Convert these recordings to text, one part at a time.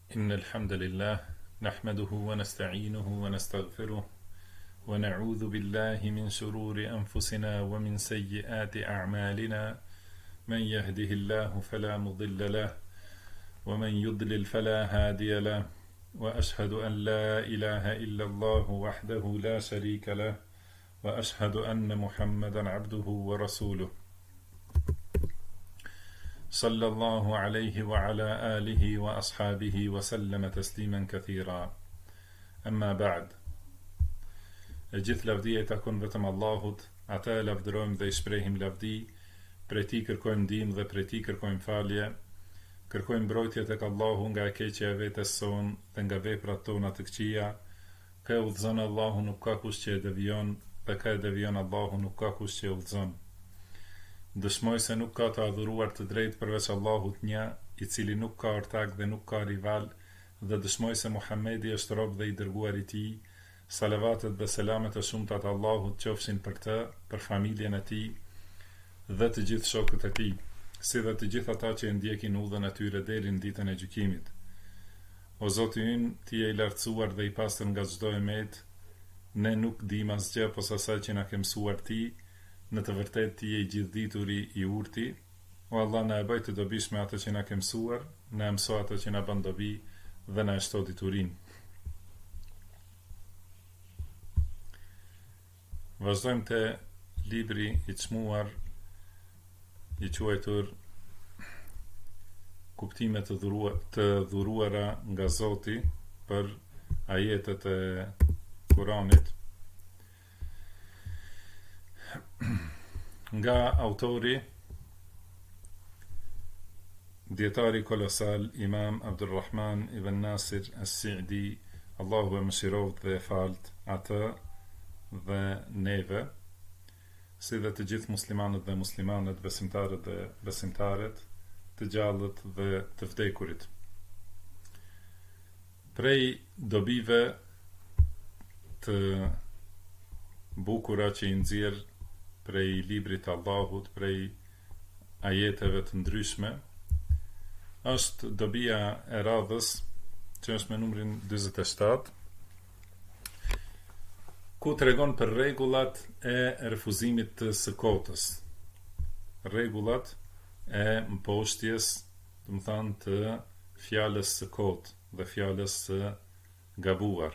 إن الحمد لله نحمده ونستعينه ونستغفره ونعوذ بالله من شرور أنفسنا ومن سيئات أعمالنا من يهده الله فلا مضل له ومن يضلل فلا هادي له وأشهد أن لا إله إلا الله وحده لا شريك له وأشهد أن محمدا عبده ورسوله صلى الله عليه وعلى آله وأصحابه وسلم تسليما كثيرا أما بعد gjithë lavdia I takon vetëm Allahut, ata e lavdërojmë dhe I shprehim lavdi, prej Tij kërkojmë ndihmë dhe prej Tij kërkojmë falje, kërkojmë mbrojtje tek Allahu nga e keqja e vetes son dhe nga veprat tona të këqija. Ka e udhëzon Allahu, nuk ka kush që e devijon, dhe ka e devijon Allahu, nuk ka kush që e udhëzon. Dëshmoj se nuk ka të adhuruar të drejtë përveç Allahut një, I cili nuk ka ortak dhe nuk ka rival, dhe dëshmoj se Muhamedi është rob dhe I dërguar I Tij. Salavatet dhe selamet e shumta të Allahut qofshin për të, për familjen e tij dhe të gjithë shokët e tij, si dhe të gjithë ata që e ndjekin udhën e tyre deri në ditën e gjykimit. O Zoti ynë, Ti je I lartësuar dhe I pastër nga çdo emet, ne nuk dim asgjë posa asaj që na ke mësuar Ti, në të vërtetë Ti je I gjithdituri I urti. O Allah, na e bëj të dobishme atë që na ke mësuar, na mëso atë që na bën dobi dhe na e shto diturinë. Vazhdojmë te libri I çmuar I quajtur Kuptime të dhuruara nga Zoti për ajetet e Kuranit, nga autori dietari kolosal Imam Abdulrahman ibn Nasir as-Sa'di, Allahu e mëshiroft dhe e falt atë dhe neve, si dhe të gjithë muslimanët dhe muslimanet, besimtarët dhe besimtaret, të gjallët dhe të vdekurit. Prej dobive të bukura që I nxjerr prej librit të Allahut, prej ajeteve të ndryshme, është dobia e radhës, që është me numrin 47, ku tregon për rregullat e refuzimit të së kotës, rregullat e mposhtjes, do të thonë të fjalës së kotë dhe fjalës së gabuar.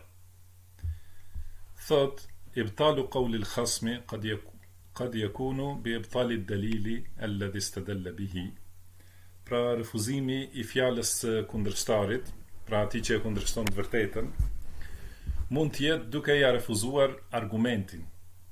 Thot, ibtalu qawli al-khasmi qad yakunu bi ibtali ad-dalili alladhi istadalla bihi. Pra refuzimi I fjalës së kundërshtarit, pra atij që e kundërshton të vërtetën, mund të jetë duke ja refuzuar argumentin,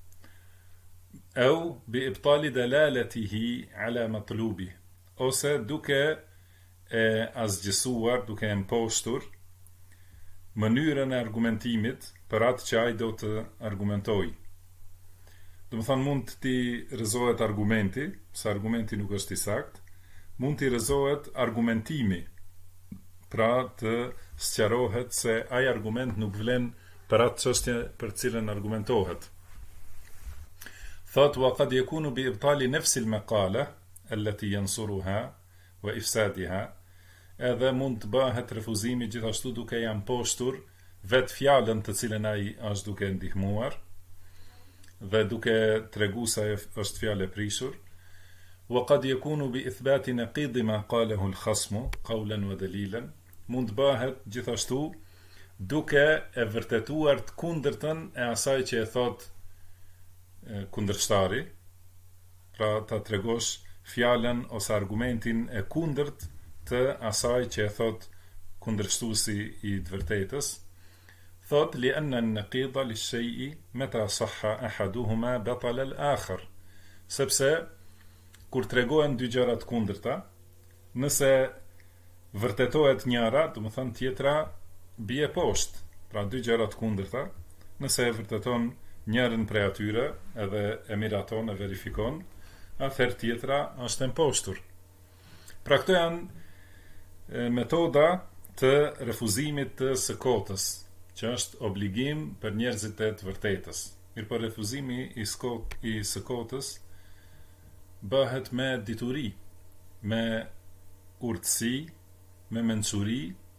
au bi ibtali dalalatihi ala matlubi, ose duke e asgjësuar, duke e mposhtur mënyrën e argumentimit për atë që ai do të argumentojë. Do të thonë, mund t'i rrëzohet argumenti, se argumenti nuk është I saktë, mund t'i rrëzohet argumentimi, pra të sqarohet se ai argument nuk vlen për atë çështje për cilën argumentohet. Thot, wa qad yakunu bi ibtali nafsi al-maqala allati yansuruha wa ifsadiha, edhe mund të bëhet refuzimi gjithashtu duke ja mposhtur vetë fjalën të cilën ai është duke ndihmuar dhe duke treguar se është fjalë e prishur. Wa qad yakunu bi ithbati naqid ma qalahu al-khasmu qawlan wa dalilan, mund të bëhet gjithashtu duke e vërtetuar të kundërtën e asaj që e thot kundërshtari, pra ta tregosh fjalën ose argumentin e kundërt të asaj që e thot kundërshtuesi I të vërtetës. Thot, li anna an-naqida lish-shay'i meta sahha ahaduhuma batala al-akhar, sepse kur tregohen dy gjëra të kundërta, nëse vërtetohet njëra, do të thonë tjetra bie poshtë, pra dy gjëra të kundërta, nëse e vërteton njërin prej atyre edhe e miraton e verifikon, atëherë tjetra është e mposhtur. Pra këto janë metoda të refuzimit të së kotës, që është obligim për njerëzit e të vërtetës. Mirëpo refuzimi I së kotës bëhet me dituri, me urtësi, me mençuri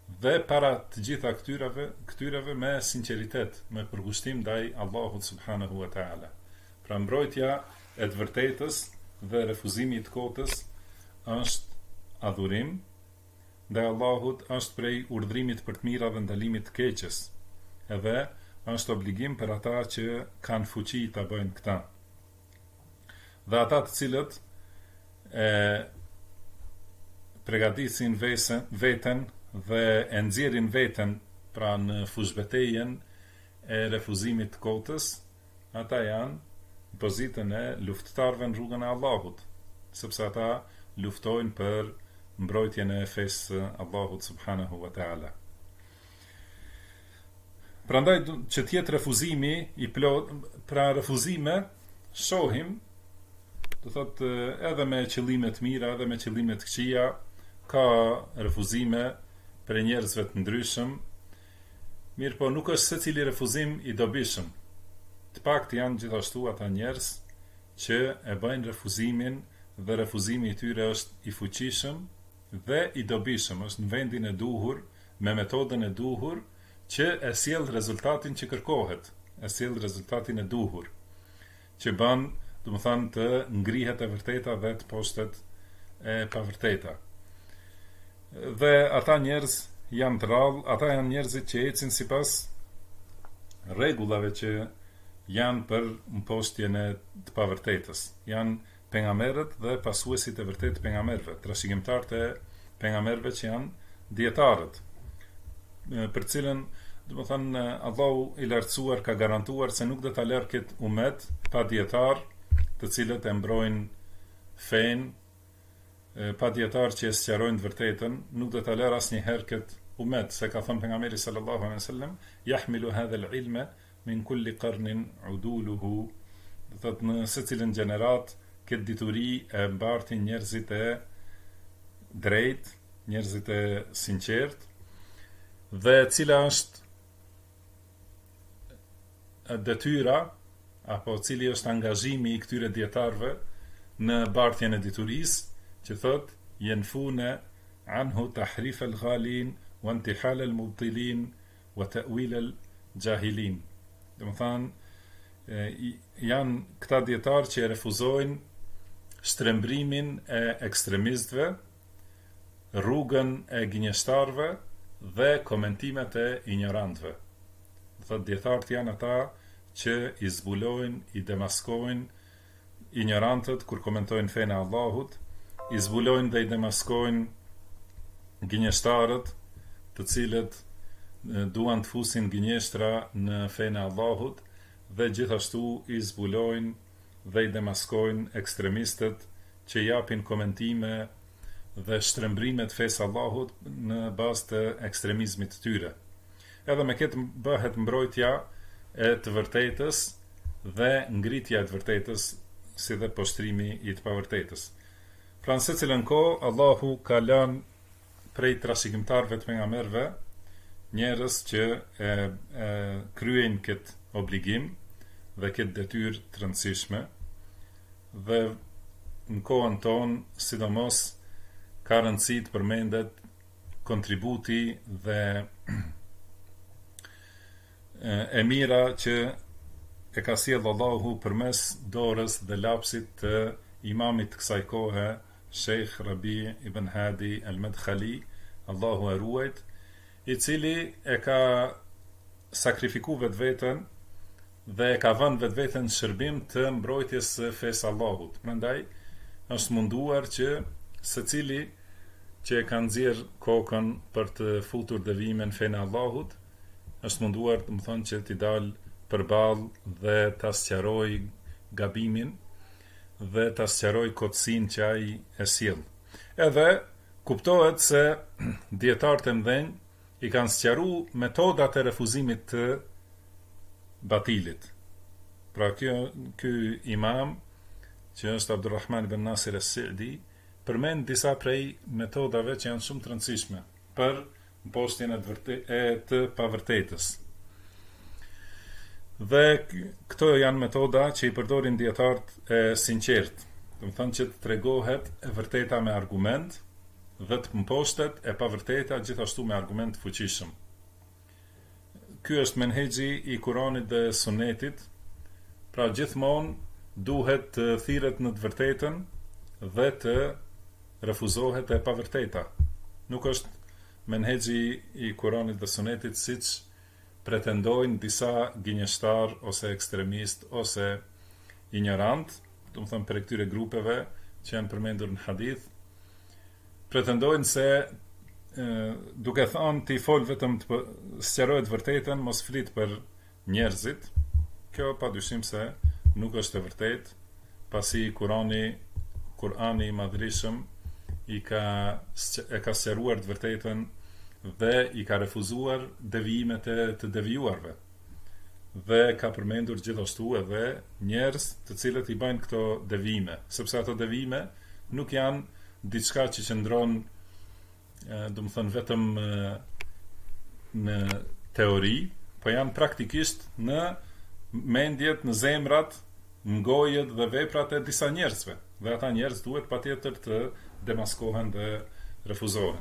dhe para të gjitha këtyreve me sinqeritet, me përkushtim ndaj Allahut subhanahu wa taala. Pra mbrojtja e të vërtetës dhe refuzimi i të kotës është adhurim ndaj Allahut, është prej urdhrimit për të mira dhe ndalimit të keqes, edhe është obligim për ata që kanë fuqi ta bëjnë këta. Dhe ata të cilët përgatisin veten dhe e nxjerrin veten pra në fushbetejën e refuzimit të kotës, ata janë në pozitën e luftëtarëve në rrugën e Allahut, sepse ata luftojnë për mbrojtjen e fesë Allahut subhanahu wa taala. Prandaj që të jetë refuzimi i plot, pra refuzime shohim, do thotë edhe me qëllime të mira, edhe me qëllime të këqija, ka refuzime për njerëzve të ndryshëm, mirë po nuk është secili refuzim i dobishëm. Të paktë janë gjithashtu ata njerëz që e bëjnë refuzimin dhe refuzimi i tyre është i fuqishëm dhe i dobishëm, është në vendin e duhur, me metodën e duhur, që e sjell rezultatin që kërkohet, e sjell rezultatin e duhur, që bën, domethënë, të ngrihet e vërteta dhe të poshtet e pavërteta. Dhe ata njerëz janë të rrallë, ata janë njerëzit që ecin sipas rregullave që janë për mposhtjen e të pavërtetës. Janë pejgamberët dhe pasuesit e vërtetë pejgamberëve, trashëgimtarët e pejgamberëve që janë dietarët, për cilën, domethënë, Allahu i lartësuar ka garantuar se nuk do ta lërë këtë umet pa dietar, të cilët e mbrojnë fen, pa dietar që e sqarojnë të vërtetën, nuk do ta lërë asnjëherë këtë umet, se ka thënë pejgamberi sallallahu alaihi wasallam, yahmilu hadha al-ilma min kulli qarnin uduluhu, do thotë në secilën gjenerat këtë dituri e mbartin njerëzit e drejt, njerëzit e sinqert, dhe cila është detyra apo cili është angazhimi i këtyre dietarëve në bartjen e diturisë, që thot yanfuna anhu tahrif al-ghalin wa intihal al-mubtilin wa ta'wil al-jahilin. Domethënë janë këta dietarë që refuzojnë shtrembrimin e ekstremistëve, rrugën e gënjeshtarëve dhe komentimet e ignorantëve. Thot dietarët janë ata që i zbulojnë, i demaskojnë ignorantët kur komentojnë fenë e Allahut, i zbulojnë dhe i demaskojnë gënjeshtarët, të cilët duan të fusin gënjeshtra në fenë e Allahut, dhe gjithashtu i zbulojnë dhe i demaskojnë ekstremistët që japin komentime dhe shtrembrimet fesë Allahut në bazë të ekstremizmit të tyre. Edhe me këtë bëhet mbrojtja e të vërtetës dhe ngritja e të vërtetës, si dhe poshtrimi i të pavërtetës. Pra në secilën kohë, Allahu ka lënë prej trashëgimtarëve të pejgamberëve njerëz që kryejnë këtë obligim dhe këtë detyrë të rëndësishme, dhe në kohën tonë, sidomos, ka rëndësi të përmendet kontributi dhe e mira që e ka sjellë Allahu përmes dorës dhe lapsit të imamit të kësaj kohe, Sheikh Rabi ibn Hadi al-Madkhali, Allahu e ruajt, i cili e ka sakrifikuar vetveten dhe e ka vënë vetveten në shërbim të mbrojtjes së fesë Allahut. Prandaj është munduar që secili që e ka nxjerr kokën për të futur devimin fenë Allahut, është munduar, të më thonë, që t'i dalë përballë dhe t'a sqaroj gabimin dhe t'a sqaroj kotësinë që ai e sjell. Edhe kuptohet se dietarët e mëdhenj i kanë sqaruar metodat e refuzimit të batilit. Pra ky imam, që është Abdulrahman ibn Nasir as-Sa'di, përmend disa prej metodave që janë shumë të rëndësishme për mposhtjen e të pavërtetës. Dhe këto janë metoda që i përdorin dietarët e sinqert, do të thonë që të tregohet e vërteta me argument, dhe të mposhtet e pavërteta gjithashtu me argument fuqishëm. Ky është menhexhi i Kuranit dhe Sunetit, pra gjithmonë duhet të thirret në të vërtetën dhe të refuzohet e pavërteta. Nuk është menhexhi i Kuranit dhe Sunetit siç pretendojnë disa gënjeshtar ose ekstremist ose ignorant, do të thënë për këtyre grupeve që janë përmendur në hadith, pretendojnë se duke thënë ti fol vetëm të sqarohet vërtetën, mos flit për njerëzit. Kjo padyshim se nuk është e vërtetë, pasi Kurani i Madhërisëm e ka sqaruar të vërtetën dhe i ka refuzuar devijimet e të devijuarve. Dhe ka përmendur gjithashtu edhe njerëz të cilët i bajnë këto devijime, sepse ato devijime nuk janë diçka që qëndron, do të thënë, vetëm në teori, po janë praktikisht në mendjet, në zemrat, në gojet dhe veprat e disa njerëzve. Dhe ata njerëz duhet patjetër të demaskohen dhe refuzohen.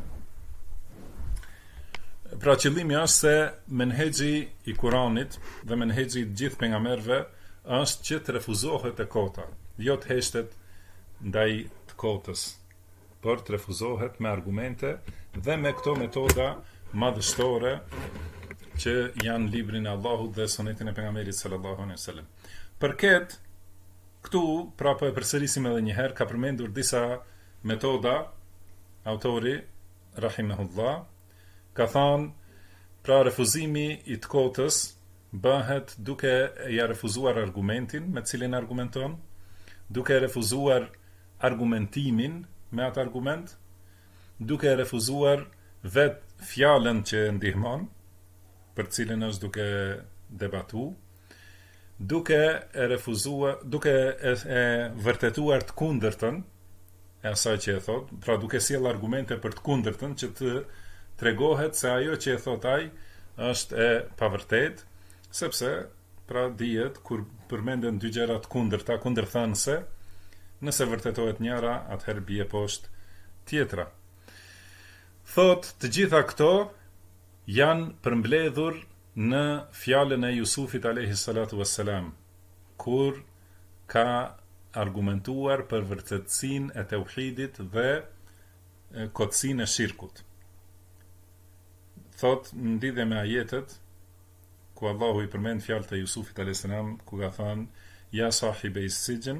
Pra qëllimi është se menhexhi i Kuranit dhe menhexhi i gjithë pejgamberëve është që të refuzohet e kota, jo të heshtet ndaj të kotës, por të refuzohet me argumente dhe me këto metoda madhështore që janë librin e Allahut dhe sunetin e pejgamberit sallallahu alaihi wasallam. Përket këtu, pra po e përsërisim edhe një herë, ka përmendur disa metoda autori rahimahullah. Ka thënë, pra refuzimi i të kotës bëhet duke ja refuzuar argumentin me cilin argumenton, duke refuzuar argumentimin me atë argument, duke refuzuar vetë fjalën që ndihmon, për cilin është duke debatu, duke e vërtetuar të kundërtën e asaj që e thot, pra duke sjell argumente për të kundërtën që të tregohet se ajo që e thot ai është e pavërtet, sepse pra dihet kur përmenden dy gjëra të kundërta, kundërthanëse, nëse vërtetohet njëra, atëherë bie poshtë tjetra. Thot, të gjitha këto janë përmbledhur në fjalën e Jusufit alayhi salatu wassalam, kur ka argumentuar për vërtetësinë e tauhidit dhe kotësinë e shirkut. Thot, në lidhje me ajetet ku Allahu i përmend fjalët e Jusufit alayhis salam, ku ka thënë ja sahibej sijn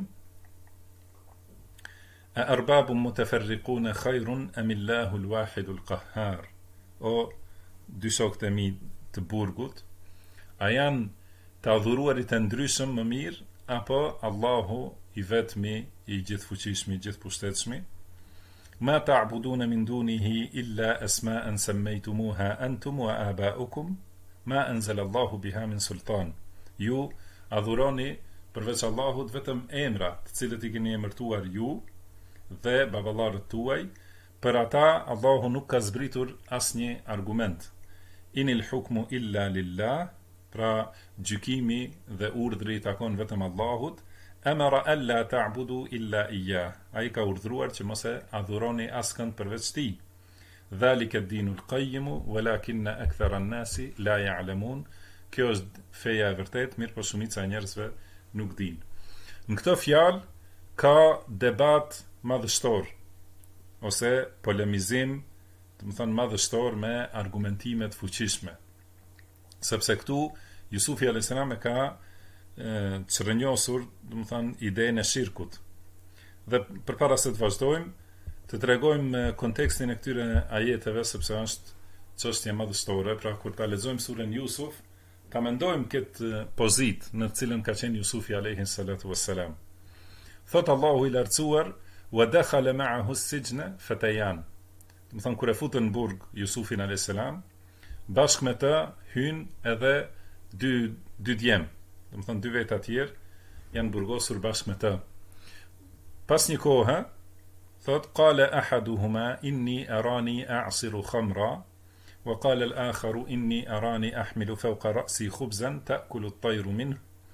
a arbabun mutafarriqun khairun am Allahu al-wahid al-qahhar. O dy shokët e mi të burgut, a janë të adhuruarit e ndryshëm më mirë, apo Allahu i vetmi, i gjithfuqishmi, gjithpushtetshmi? Ma ta'buduna min dunihi illa asma'an sammaytumuha antum wa aba'ukum ma anzala Allahu biha min sultan. Ju adhuroni përveç Allahut vetëm emra, të cilët i keni emërtuar ju dhe baballarët tuaj, për ata Allahu nuk ka zbritur asnjë argument. Inil hukmu illa lillah, pra gjykimi dhe urdhri i takon vetëm Allahut. Amara alla ta'budu illa iyyah. Ai ka urdhëruar që mos e adhuroni askënd përveç tij. Dhalika ad-dinul qayyim walakinna akthara an-nasi la ya'lamun. Kjo është feja e vërtet, mirë po shumica e njerëzve nuk dinë. Në këtë fjalë ka debat madhështor ose polemizim, do të thënë madhështor me argumentime të fuqishme. Sepse këtu Jusufi alayhis salam e ka çrënjosur, do të thënë, idenë e shirkut. Dhe përpara se të vazhdojmë, të tregojmë kontekstin e këtyre ajeteve, sepse është çështje madhështore. Pra kur ta lexojmë surën Jusuf, ta mendojmë këtë pozitë në të cilën ka qenë Jusufi alayhi salatu wassalam. Thot Allahu i lartësuar, wa dakhala ma'ahu as-sijna fatayan. Do të thënë, kur e futën në burg Jusufin alayhis salam, bashkë me të hyn edhe dy djem. Do të thënë, dy veta tjerë janë burgosur bashkë me të. Pas një kohë, thot, qala ahaduhuma inni arani a'siru khamra, wa qala al-akharu inni arani ahmilu fawqa ra'si khubzan ta'kulu at-tayru minhu.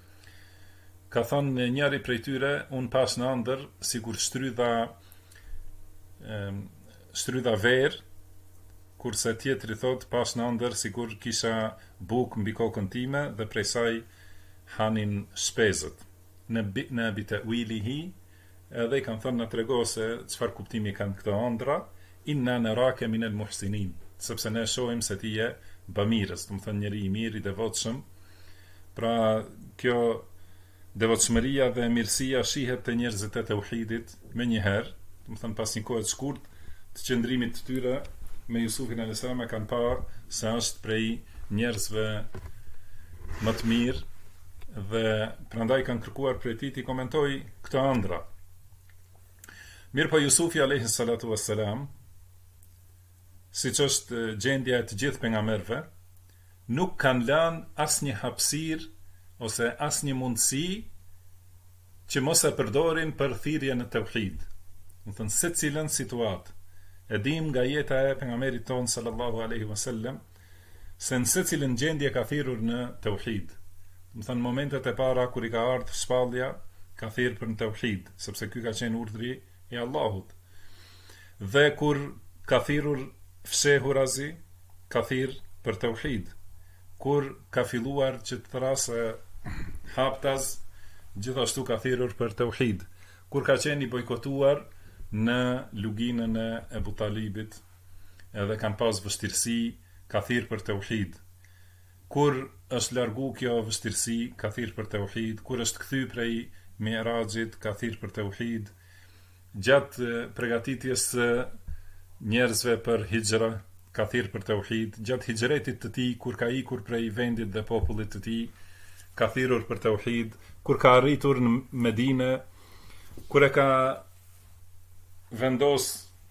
Ka thënë njëri prej tyre, unë pas në ëndër sikur shtrydha shtrydha verë, kurse tjetri thot pas në ndër sikur kisha buk mbi kokën time dhe prej saj hanin shpezët. Në bitawilihi, edhe i kanë thënë na trego se çfarë kuptimi kanë këto ëndra, inna naraka min al-muhsinin, sepse ne shohim se ti je bamirës, do të thënë njeri i mirë, i devotshëm. Pra kjo devotshmëria dhe mirësia shihet te njerëzit e tauhidit më njëherë, do të thënë pas një kohe të shkurt të qëndrimit të tyre me Jusufin alayhis salam e kanë parë se është prej njerëzve më të mirë dhe prandaj kanë kërkuar prej tij të komentoj këto ëndra. Mirë po Jusufi alayhis salatu wassalam, siç është gjendja e të gjithë pejgamberëve, nuk kanë lënë asnjë hapësirë ose asnjë mundësi që mos e përdorin për thirrjen e tauhid. Do thënë secilën situatë. E dim nga jeta e pejgamberit ton sallallahu alaihi wasallam se në secilën gjendje ka thirrur në tauhid. Do thënë momentet e para kur i ka ardhur shpallja, ka thirrur për në tauhid, sepse ky ka qenë urdhri i Allahut. Dhe kur ka thirrur fshehurazi, ka thirrur për tauhid. Kur ka filluar që të thrasë haptaz, gjithashtu ka thirrur për tauhid. Kur ka qenë i bojkotuar në luginën e Ebu Talibit, edhe kanë pas vështirësi, ka thirrur për tauhid. Kur është largu kjo vështirësi, ka thirrur për tauhid. Kur është kthy prej Mi'rajit, ka thirrur për tauhid. Gjatë përgatitjes së njerëzve për hijra, ka thirrur për tauhid. Gjatë hijretit të tij, kur ka ikur prej vendit dhe popullit të tij, ka thirrur për tauhid. Kur ka arritur në Medinë, kur e ka vendos,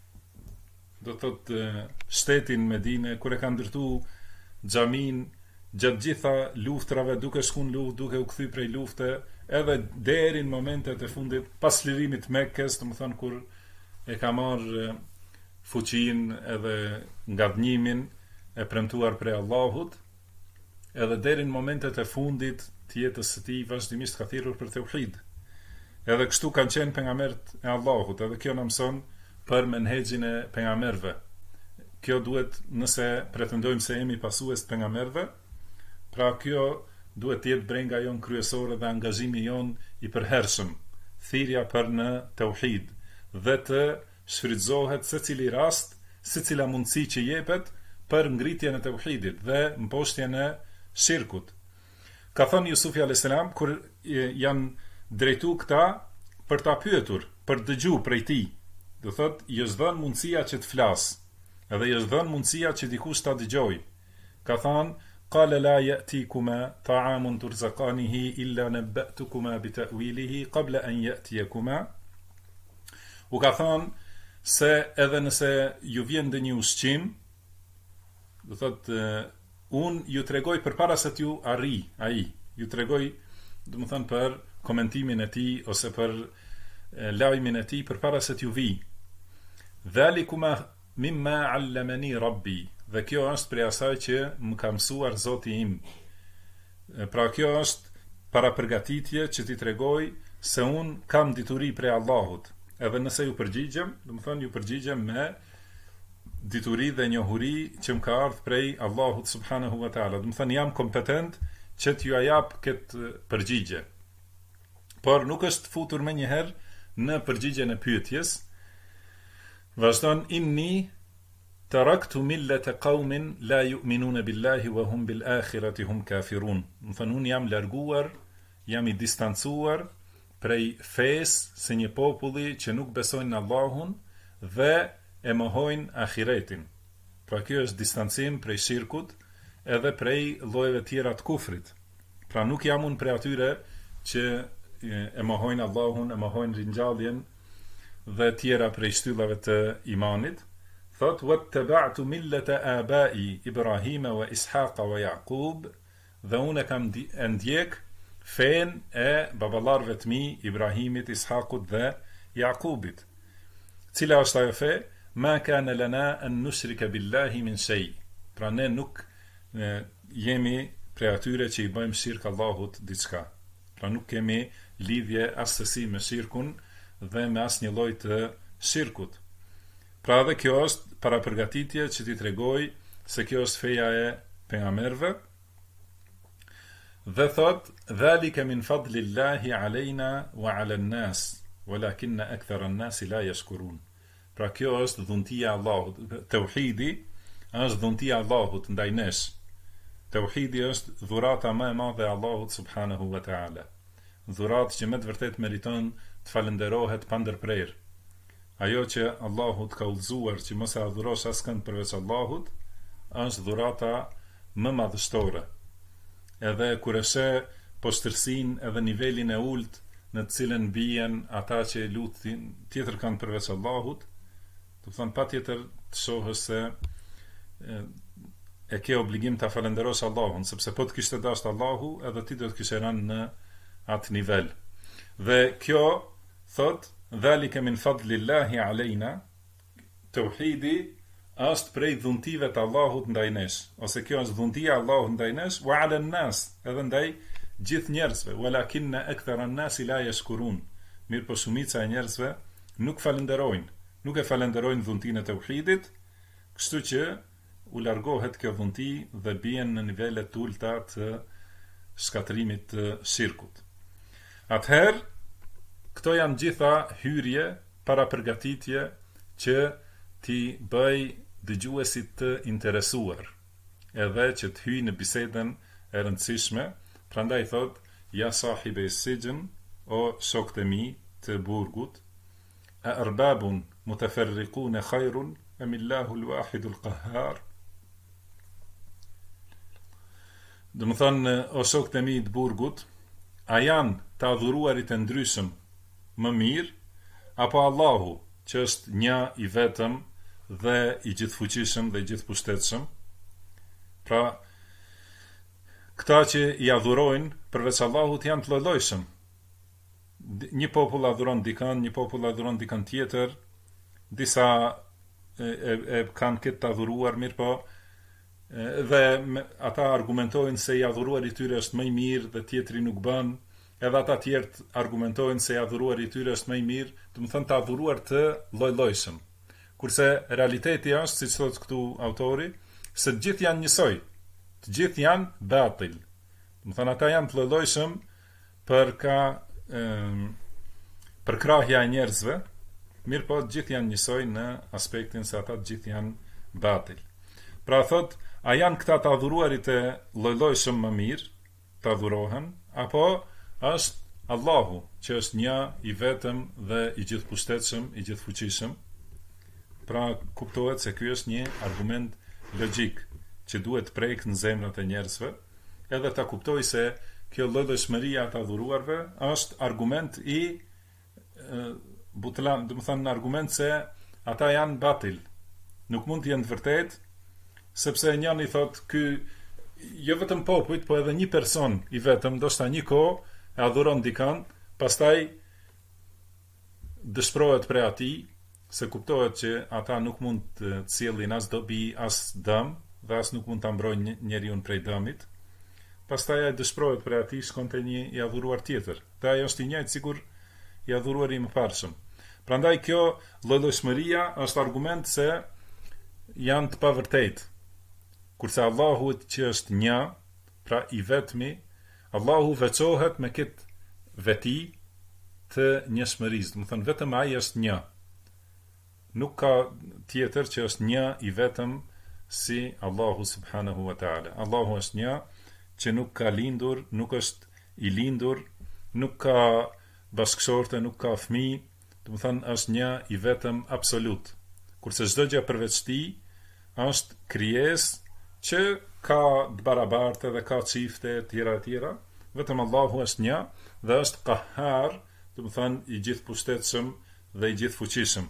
do thotë, shtetin Medinë, kur e ka ndërtu xhamin, gjatë gjitha luftrave, duke shku në luftë, duke u kthy prej lufte, edhe deri në momentet e fundit pas lirimit të Mekkës, domethënë kur e ka marrë fuqinë edhe ngadhnimin e premtuar prej Allahut, edhe deri në momentet e fundit të jetës së tij vazhdimisht ka thirrur për tauhid. Edhe kështu kanë qenë pejgamberët e Allahut, edhe kjo na mëson për menhexhin e pejgamberëve. Kjo duhet, nëse pretendojmë se jemi pasues të pejgamberëve, pra kjo duhet të jetë brenga jon kryesore dhe angazhimi jon i përhershëm, thirrja për në tauhid dhe të shfrytëzohet secili rast, secila mundësi që jepet për ngritjen e tauhidit dhe mposhtjen e shirkut. Ka thënë Jusufi alayhis salam kur janë drejtu këta për ta pyetur, për dëgju prej tij. Do thotë, i është dhënë mundësia që të flas, edhe i është dhënë mundësia që dikush ta dëgjoj. Ka thënë: "Qala la ya'tikuma ta'amun turzaqanihi illa nabba'tukuma bi ta'wilihi qabla an ya'tiyakuma." U ka thënë se edhe nëse ju vjen ndonjë ushqim, do thotë, unë ju tregoj përpara se t'ju arri ai, ju tregoj, do të thënë, për komentimin e tij ose për lajmin e tij përpara se t'ju vi. Dhalikuma mimma 'allamani rabbi. Dhe kjo është prej asaj që më ka mësuar Zoti im. Pra kjo është para përgatitje që t'i tregoj se un kam dituri prej Allahut. Edhe nëse ju përgjigjem, do të thënë ju përgjigjem me dituri dhe njohuri që më ka ardhur prej Allahut subhanahu wa taala. Do të thënë jam kompetent që t'ju jap këtë përgjigje. Por nuk është futur më njëherë në përgjigjen e pyetjes. Vazhdon: inni taraktu millata qaumin la yu'minuna billahi wa hum bil akhirati hum kafirun. Do thënë unë jam larguar, jam i distancuar prej fesë së një populli që nuk besojnë në Allahun dhe e mohojnë ahiretin. Pra kjo është distancim prej shirkut edhe prej llojeve tjera të kufrit. Pra nuk jam unë prej atyre që e mohojnë Allahun, e mohojnë ringjalljen dhe tjera prej shtyllave të imanit. Thot: "Wattaba'tu millata aba'i Ibrahima wa Ishaqa wa Yaqub." Dhe unë kam ndjek fen e baballarëve të mi, Ibrahimit, Ishakut dhe Yaqubit. Cila është ajo fe? Ma kana lana an nushrika billahi min shay. Pra ne nuk jemi prej atyre që i bëjmë shirk Allahut diçka. Pra nuk kemi lidhje asësi me shirkun dhe me asnjë lloj të shirkut. Pra edhe kjo është para përgatitje që ti tregoj se kjo është feja e pejgamberëve. Dhe thot, dhalika min fadlillahi alejna wa ala an-nas, walakinna akthara an-nas la yashkurun. Pra kjo është dhuntia e Allahut. Tauhidi është dhuntia e Allahut ndaj nesh. Tauhidi është dhurata më e madhe e Allahut subhanahu wa taala. Dhuratë që me të vërtet meriton të falenderohet pa ndërprerje. Ajo që Allahut ka udhëzuar që mos e adhurosh askënd përveç Allahut, është dhurata më madhështore. Edhe kur e sheh poshtërsinë edhe nivelin e ulët në të cilën bien ata që lutin tjetër kanë përveç Allahut, do të thonë patjetër të shohësh se e ke obligim ta falenderosh Allahun, sepse po të kishte dashur Allahu, edhe ti do të kishe rënë në atë nivel. Dhe kjo thot, dhalika min fadlillahi alejna, tauhidi është prej dhuntive të Allahut ndaj nesh, ose kjo është dhuntia e Allahut ndaj nesh, wa ala an-nas, edhe ndaj gjithë njerëzve, walakinna akthara an-nas la yashkurun. Mirë po shumica e njerëzve nuk falenderojnë, nuk e falenderojnë dhuntinë e tauhidit, kështu që u largohet kjo dhunti dhe bien në nivele të ulta të shkatërimit të shirkut. Atëherë, këto janë gjitha hyrje para përgatitje që ti bëj dëgjuesit të interesuar, edhe që të hyj në bisedën e rëndësishme. Prandaj thot, ja sahibe sijin, o shokët e mi të burgut, a arbabun mutafarriqun khairun am Allahu al-wahid al-qahhar. Do të thonë, o shokët e mi të burgut, a janë të adhuruarit e ndryshëm më mirë, apo Allahu që është një i vetëm dhe i gjithfuqishëm dhe i gjithpushtetshëm? Pra, këta që i adhurojnë përveç Allahut janë të lloj-llojshëm. Një popull adhuron dikën, një popull adhuron dikën tjetër, disa e kanë këtë të adhuruar, mirë po, dhe ata argumentojnë se i adhuruar i tyre është më i mirë dhe tjetri nuk bën, edhe ata tjerë argumentojnë se i adhuruar i tyre është më i mirë, do të thonë të adhuruar të lloj-llojshëm. Kurse realiteti është, siç thot këtu autori, se të gjithë janë njësoj, të gjithë janë batil. Do të thonë ata janë të lloj-llojshëm për krahja e njerëzve, mirë po të gjithë janë njësoj në aspektin se ata të gjithë janë batil. Pra thot, a janë këta të adhuruarit e lloj-llojshëm më mirë, të adhurohen, apo është Allahu që është një i vetëm dhe i gjithpushtetshëm, i gjithfuqishëm? Pra kuptohet se ky është një argument logjik që duhet prek në zemrat e njerëzve, edhe ta kuptoj se kjo llojshmëria e të adhuruarve është argument i butlan, do të thonë argument se ata janë batil, nuk mund të jenë të vërtet, sepse njëri thot ky jo vetëm popujt, po edhe një person i vetëm, ndoshta një kohë e adhuron dikën, pastaj dëshpërohet prej atij, se kuptohet që ata nuk mund të sjellin as dobi, as dëm, dhe as nuk mund ta mbrojnë njeriu prej dëmit. Pastaj ai dëshpërohet prej atij, shkon te një i adhuruar tjetër. Dhe ai është i njëjtë sikur i adhuruari i mëparshëm. Prandaj kjo llojshmëria është argument se janë të pavërtetë. Kurse Allahu që është një, pra i vetmi, Allahu veçohet me këtë veti të njëshmërisë, do të thonë vetëm ai është një. Nuk ka tjetër që është një i vetëm si Allahu subhanahu wa taala. Allahu është një që nuk ka lindur, nuk është i lindur, nuk ka bashkëshorte, nuk ka fëmijë, do të thonë është një i vetëm absolut. Kurse çdo gjë përveç tij është krijesë që ka të barabartë dhe ka çifte tjera, vetëm Allahu është një dhe është qahhar, do të thonë i gjithpushtetshëm dhe i gjithfuqishëm.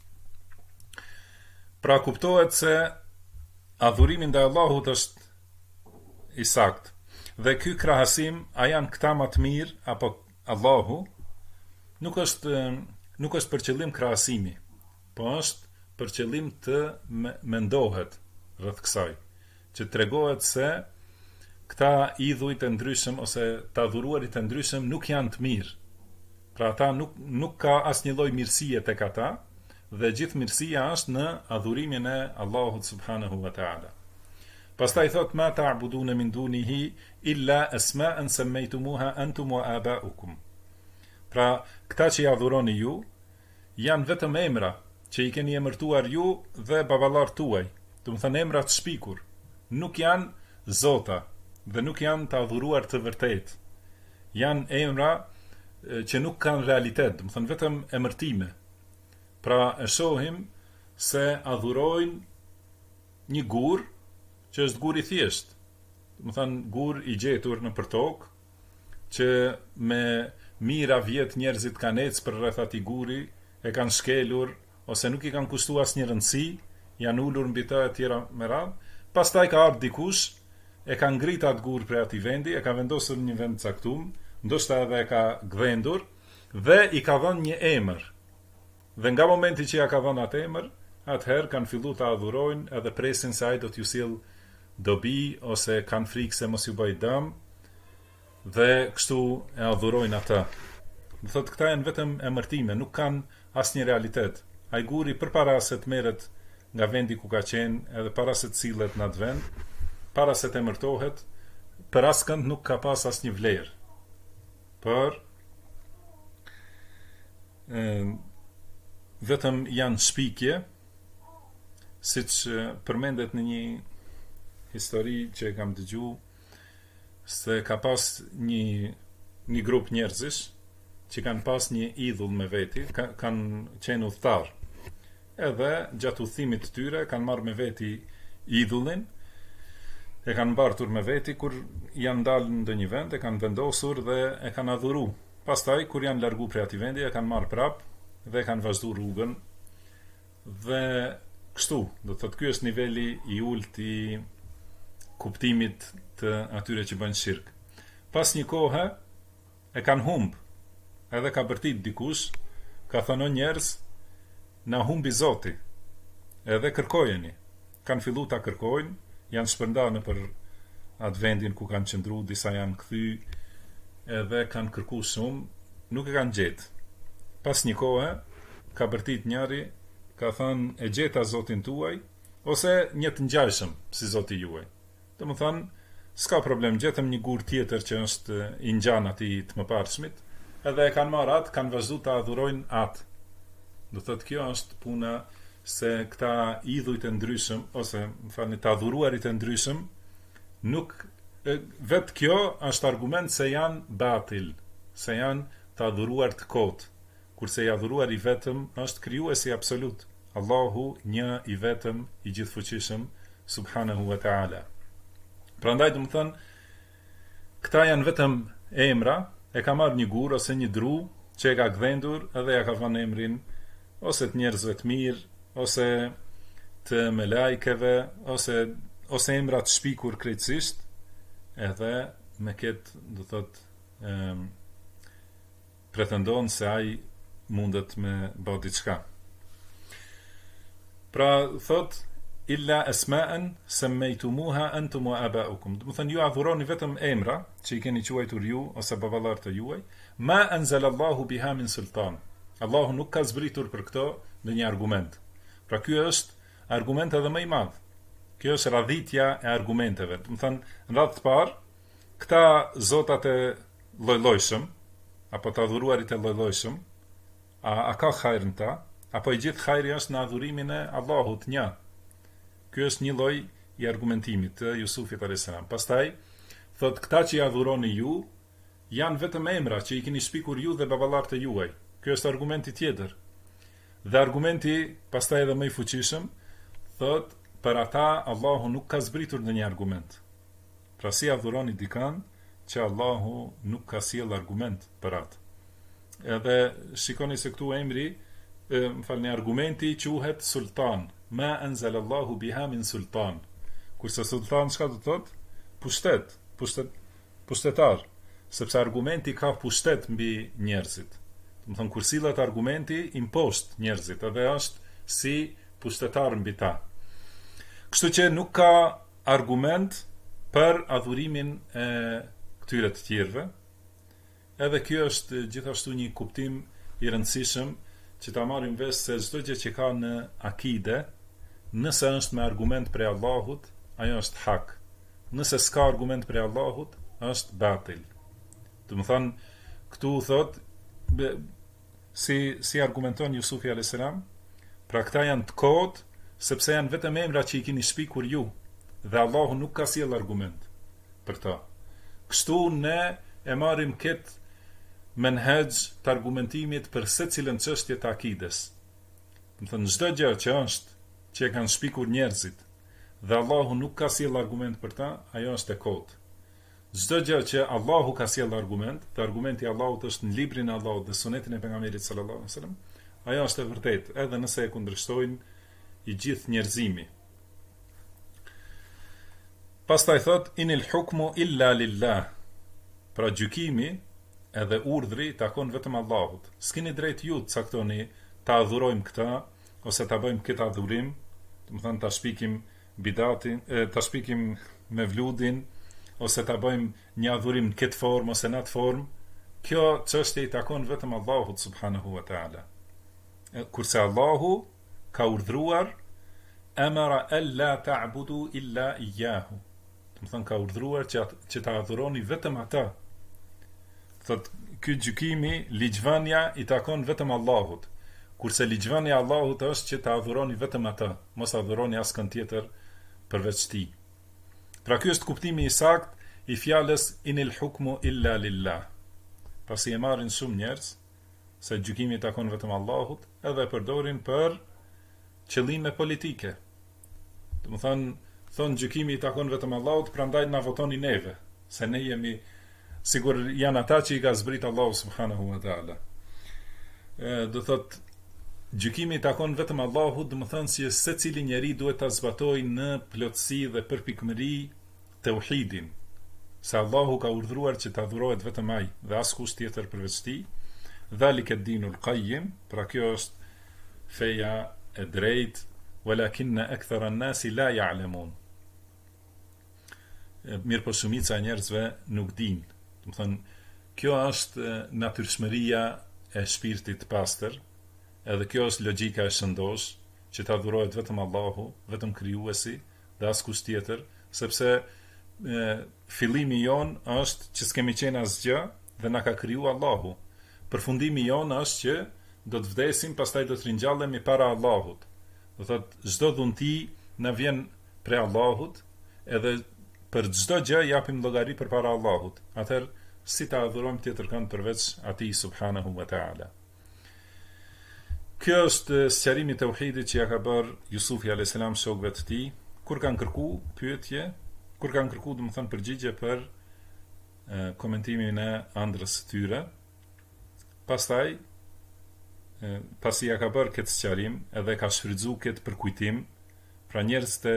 Pra kuptohet se adhurimi ndaj Allahut është i saktë. Dhe ky krahasim, a janë këta më të mirë apo Allahu, nuk është për qëllim krahasimi, po është për qëllim të mendohet rreth kësaj, që tregohet se këta idhujt e ndryshëm ose të adhuruarit e ndryshëm nuk janë të mirë. Pra ata nuk ka asnjë lloj mirësie tek ata, dhe gjithë mirësia është në adhurimin e Allahut subhanahu wa ta'ala. Pastaj thot ma ta'buduna min dunihi illa asma'an sammaytumuha antum wa aba'ukum. Pra, këta që i adhuroni ju janë vetëm emra që i keni emërtuar ju dhe baballarët tuaj, do të thënë emra të shpikur, nuk janë zota dhe nuk janë të adhuruar të vërtet. Janë emra që nuk kanë realitet, do të thënë vetëm emërtime. Pra e shohim se adhurojnë një gur që është gur i thjesht, do të thënë gur i gjetur në tokë, që me mira vjet njerëzit kanë ecë për rreth atij guri, e kanë shkelur ose nuk i kanë kushtuar asnjë rëndësi, janë ulur mbi të e tjera me radhë. Pastaj ka ardhur dikush, e ka ngrit atë gur prej atij vendi, e ka vendosur në një vend të caktuar, ndoshta edhe e ka gdhendur dhe i ka dhënë një emër. Dhe nga momenti që ja ka dhënë atë emër, atëherë kanë filluar të adhurojnë edhe presin se ai do t'ju sjell dobi ose kanë frikë se mos ju bëj dëm dhe kështu e adhurojnë ata. Do thotë këta janë vetëm emërtime, nuk kanë asnjë realitet. Ai guri përpara se të merret nga vendi ku ka qenë, edhe para se të sillet në atë vend, para se të emërtohet, për askënd nuk ka pas asnjë vlerë. Por vetëm janë shpikje, siç përmendet në një histori që e kam dëgjuar, se ka pas një grup njerëzish që kanë pas një idhull me veti, kanë qenë udhëtar. Edhe gjatë udhëtimit të tyre kanë marrë me veti idhullin, e kanë mbartur me veti kur janë dalë në ndonjë vend, e kanë vendosur dhe e kanë adhuru. Pastaj kur janë largu prej atij vendi, e kanë marrë prap dhe e kanë vazhduar rrugën. Dhe kështu, do të thotë ky është niveli i ulët i kuptimit të atyre që bëjnë shirk. Pas një kohe e kanë humb. Edhe ka bërtit dikush, ka thënë njerëz, na humbi Zoti. Edhe kërkojeni. Kanë filluar ta kërkojnë, janë shpërndarë nëpër atë vendin ku kanë qëndruar, disa janë kthy, edhe kanë kërkuar shumë, nuk e kanë gjetë. Pas një kohe, ka bërtit njëri, ka thënë e gjeta Zotin tuaj, ose një të ngjajshëm si Zoti juaj. Domethënë, s'ka problem, gjetëm një gur tjetër që është i ngjan atij të mëparshmit, edhe e kanë marrë atë, kanë vazhduar të adhurojnë atë. Do thotë kjo është puna se këta idhujt e ndryshëm, ose më falni, të adhuruarit e ndryshëm, nuk vetë kjo është argument se janë batil, se janë të adhuruar të kotë, kurse i adhuruar i vetëm është krijuesi absolut, Allahu një i vetëm, i gjithfuqishëm, subhanahu wa ta'ala. Prandaj do të thënë, këta janë vetëm emra, e ka marrë një gur ose një dru që e ka gdhendur edhe ja ka vënë emrin ose të njerëzve të mirë, ose të melajkeve, ose emra të shpikur krejtësisht, edhe me këtë, do thotë, pretendon se ai mundet me bë diçka. Pra thot illa asma'an sammaytumuha antum wa aba'ukum. Do të thënë ju adhuroni vetëm emra që i keni quajtur ju ose baballarët e juaj, ma anzala Allahu biha min sultan. Allahu nuk ka zbritur për këto në një argument. Pra ky është argument edhe më i madh. Kjo është radhitja e argumenteve. Do të thënë në radhë të parë, këta zotat e lloj-llojshëm apo të adhuruarit e lloj-llojshëm, a ka hajër në ta, apo i gjithë hajri është në adhurimin e Allahut një. Ky është një lloj i argumentimit të Jusufit alayhis salam. Pastaj thot këta që i adhuroni ju janë vetëm emra që i keni shpikur ju dhe baballarët e juaj. Ky është argumenti tjetër. Dhe argumenti pastaj edhe më i fuqishëm thot për ata Allahu nuk ka zbritur në një argument. Pra si adhuroni dikan që Allahu nuk ka sjell argument për atë. Edhe shikoni se këtu emri, më falni, argumenti quhet sultan. Ma anzal Allahu biha min sultan. Kurse sultan çka do të thot? Pushtetar, sepse argumenti ka pushtet mbi njerëzit. Do të thonë kur sillet argumenti impost njerëzit, edhe është si pushtetar mbi ta. Kështu që nuk ka argument për adhurimin e këtyre të tjerëve. Edhe kjo është gjithashtu një kuptim i rëndësishëm që ta marrim vesh se çdo gjë që ka në akide, nëse është me argument prej Allahut, ajo është hak. Nëse s'ka argument prej Allahut, është batil. Do të thonë, këtu thot si argumenton Jusufi a.s. Pra këta janë të kot, sepse janë vetëm emra që i keni shpikur ju, dhe Allahu nuk ka sjell argument për ta. Kështu ne e marrim këtë menhej të argumentimit për secilën çështje të akides. Do të thonë, çdo gjë që është që e kanë shpikur njerëzit dhe Allahu nuk ka sjell argument për ta, ajo është e kot. Çdo gjë që Allahu ka sjell argument, dhe argumenti i Allahut është në librin e Allahut dhe sunetin e pejgamberit sallallahu alaihi wasallam, ajo është e vërtetë, edhe nëse e kundërshtojnë i gjithë njerëzimi. Pastaj thot, inil hukmu illa lillah. Pra gjykimi edhe urdhri takon vetëm Allahut. S'keni drejt ju të caktoni ta adhurojmë këta, ose ta bëjmë këtë adhurim, do të thonë ta shpikim bidatin, ta shpikim me vludin, ose ta bëjmë një adhurim në këtë formë ose në atë formë. Kjo çështje i takon vetëm Allahut subhanahu wa taala. Kurse Allahu ka urdhruar amara alla ta'budu illa iyyahu. Do të thonë ka urdhruar që ta adhuroni vetëm ata. Thot, ky gjykimi, ligjvënia i takon vetëm Allahut. Kurse ligjvënia e Allahut është që ta adhuroni vetëm ata, mos adhuroni askën tjetër përveç tij. Pra ky është kuptimi i saktë i fjalës inil hukmu illa lillah. Pasi e marrin shumë njerëz se gjykimi i takon vetëm Allahut, edhe e përdorin për qëllime politike. Do të thonë gjykimi i takon vetëm Allahut, prandaj na votoni neve, se ne jemi sigur janë ata që i ka zbrit Allahu subhanahu wa taala. Do thot gjykimi i takon vetëm Allahut, do të thonë se secili njeri duhet ta zbatojë në plotësi dhe përpikmëri tauhidin. Se Allahu ka urdhëruar që ta adhurohet vetëm ai dhe askush tjetër përveç tij. Dhalika ad-dinul qayyim, pra kjo është feja e drejtë, walakinna akthara an-nasi la ya'lamun. Mirë po shumica e njerëzve nuk dinë. Do të thonë, kjo është natyrshmëria e shpirtit pastër, edhe kjo është logjika e shëndosh, që ta adhurohet vetëm Allahu, vetëm krijuesi dhe askush tjetër, sepse fillimi jon është që s'kemi qenë asgjë dhe na ka kriju Allahu. Përfundimi jon është që do të vdesim, pastaj do të ringjallemi para Allahut. Do thotë çdo dhunti na vjen prej Allahut, edhe për çdo gjë japim llogari përpara Allahut. Atëherë si ta adhurojmë tjetër kënd përveç atij subhanahu wa taala. Kjo është sqarimi i tauhidit që ja ka bërë Jusufi alayhis salam shokëve të tij, kur kanë kërkuar pyetje, kur kanë kërkuar domethënë përgjigje për komentimin e ëndrrës së tyre. Pastaj pasi ja ka bërë këtë sqarim edhe ka shfrytzuar këtë përkujtim, pra njerëz të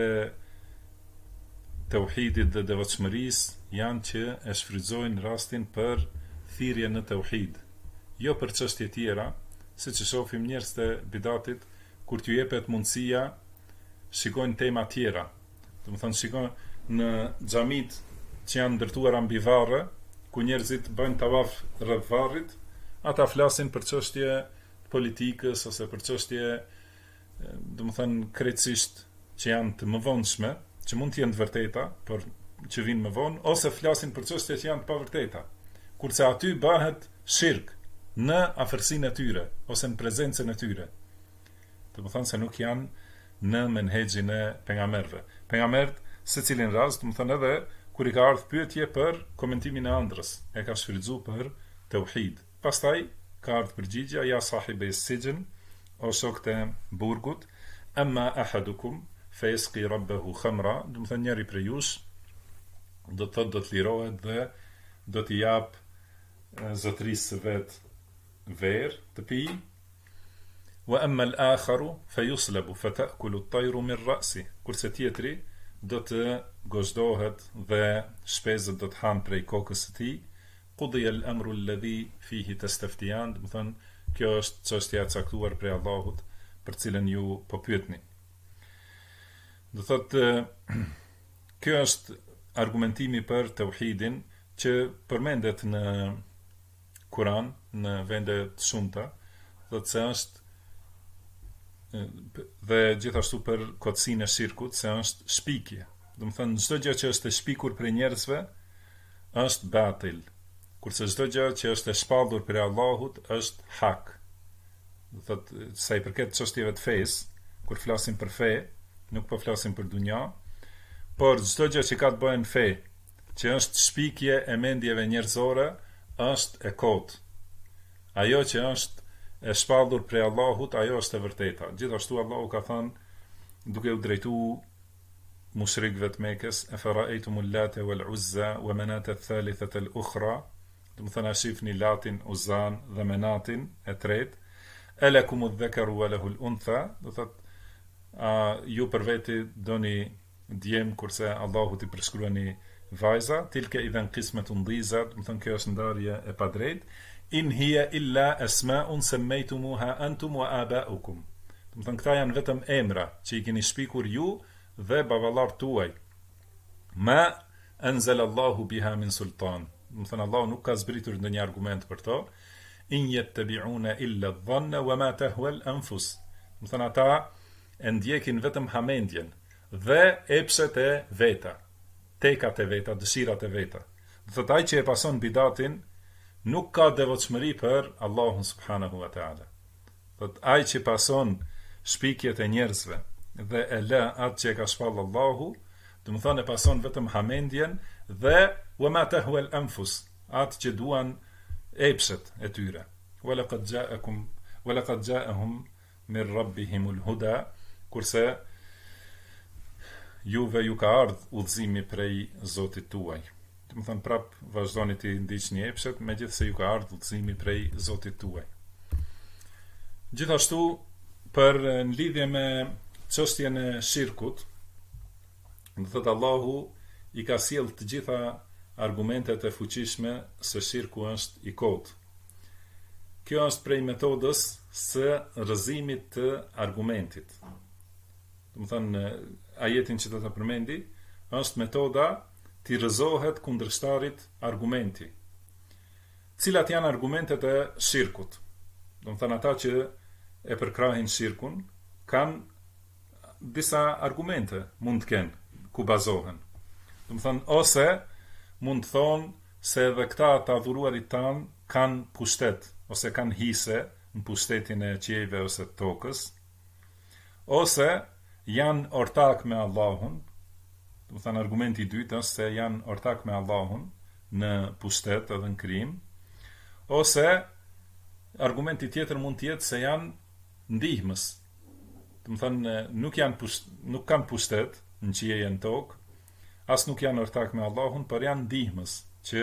tauhidit dhe devotshmërisë janë që e shfrytëzojnë rastin për thirrje në tauhid, jo për çështje tjera, siç e shohim njerëz të bidatit, kur t'ju jepet mundësia, shikojnë tema tjera. Domethënë shikojnë në xhamit që janë ndërtuara mbi varre, ku njerëzit bëjnë tavaf rreth varrit, ata flasin për çështje politikës ose për çështje, domethënë krejtësisht që janë të mëvonshme, që mund të jenë të vërteta, por që vinë më vonë, ose flasin për çështje që janë të pavërteta. Kurse aty bëhet shirk në afërsinë e tyre ose në prezencën e tyre. Domethënë se nuk janë në menhexhin e pejgamberëve. Pejgambert secilin rast, domethënë edhe kur i ka ardhur pyetje për komentimin e ëndrrës, e ka shfrytzuar për tauhid. Pastaj ka ardhur përgjigja ja sahibi sijn, o shokët e burgut, amma ahadukum fesqi rabbahu khamra, do të thënë njëri prej jush do të thotë do të lirohet dhe do t'i jap zotërisë së vet verë të pi, wa amma al-akharu fayuslabu fata'kulu at-tayru min ra'si, kurse tjetri do të gozhdohet dhe shpezët do të hanë prej kokës së tij. Qudiya al-amru alladhi fihi tastaftiyan, do të thënë kjo është çështja e caktuar prej Allahut për cilën ju po pyetni. Do thotë, kjo është argumentimi për tauhidin që përmendet në Kur'an, në vende të shumta, thotë se është dhe gjithashtu për kotësinë e shirkut, se është shpikje. Do të thënë çdo gjë që është e shpikur për njerëzve është batil, kurse çdo gjë që është e shpallur për Allahut është hak. Do thotë sa i përket çështjeve të fesë, kur flasim për fe, nuk po flasim për dunja, por çdo gjë që ka të bëjë në fe, që është shpikje e mendjeve njerëzore, është e kotë. Ajo që është e shpallur prej Allahut, ajo është e vërteta. Gjithashtu Allahu ka thënë, duke u drejtuar mushrikëve të Mekës, e fara'aytumul Lata wal Uzza wa Manata ath-thalithata al-ukhra, do të thonë shifni Latin, Uzan dhe Menatin e tretë, alakumudh dhakaru wa lahu al-untha, do thotë ju për veti doni djem kurse Allahu t'i përshkruani vajza, tilka idhan qismatun dhiza, do të thonë kjo është ndarje e padrejtë. In hiya illa asma'un sammaytumuha antum wa aba'ukum. Do të thonë këta janë vetëm emra që i keni shpikur ju dhe baballarët tuaj. Ma anzala Allahu biha min sultan. Do të thonë Allahu nuk ka zbritur ndonjë argument për to. In yattabi'una illa adh-dhanna wa ma tahwa al-anfus. Do të thonë ata e ndjekin vetëm hamendjen dhe epshet e veta, tekat e veta, dëshirat e veta. Do thotë ai që e pason bidatin nuk ka devotshmëri për Allahun subhanahu wa ta'ala. Thot ai që pason shpikjet e njerëzve dhe e lë atë që e ka shpall Allahu, do të thonë e pason vetëm hamendjen dhe wa ma tahwa al-anfus, atë që duan epshet e tyre. Wa laqad ja'ahum min rabbihimul huda, kurse juve ju ka ardhur udhëzimi prej Zotit tuaj. Do të thonë prap vazhdoni të ndiqni epshet, megjithse ju ka ardhur udhëzimi prej Zotit tuaj. Gjithashtu për në lidhje me çështjen e shirkut, do thotë Allahu i ka sjell të gjitha argumentet e fuqishme se shirku është i kotë. Kjo është prej metodës së rrëzimit të argumentit. Do të thonë ajetin që do ta përmendi është metoda t'i rrëzohet kundërshtarit argumenti. Cilat janë argumentet e shirkut? Do të thonë ata që e përkrahin shirkun kanë disa argumente mund të kenë ku bazohen. Do të thonë ose mund të thonë se edhe këta të adhuruarit tanë kanë pushtet ose kanë hise në pushtetin e qiejve ose të tokës, ose janë ortak me Allahun. Do të thënë argumenti i dytë është se janë ortak me Allahun në pushtet edhe në krijim, ose argumenti tjetër mund të jetë se janë ndihmës. Do të thënë nuk kanë pushtet në qiejje në tokë, as nuk janë ortak me Allahun, por janë ndihmës që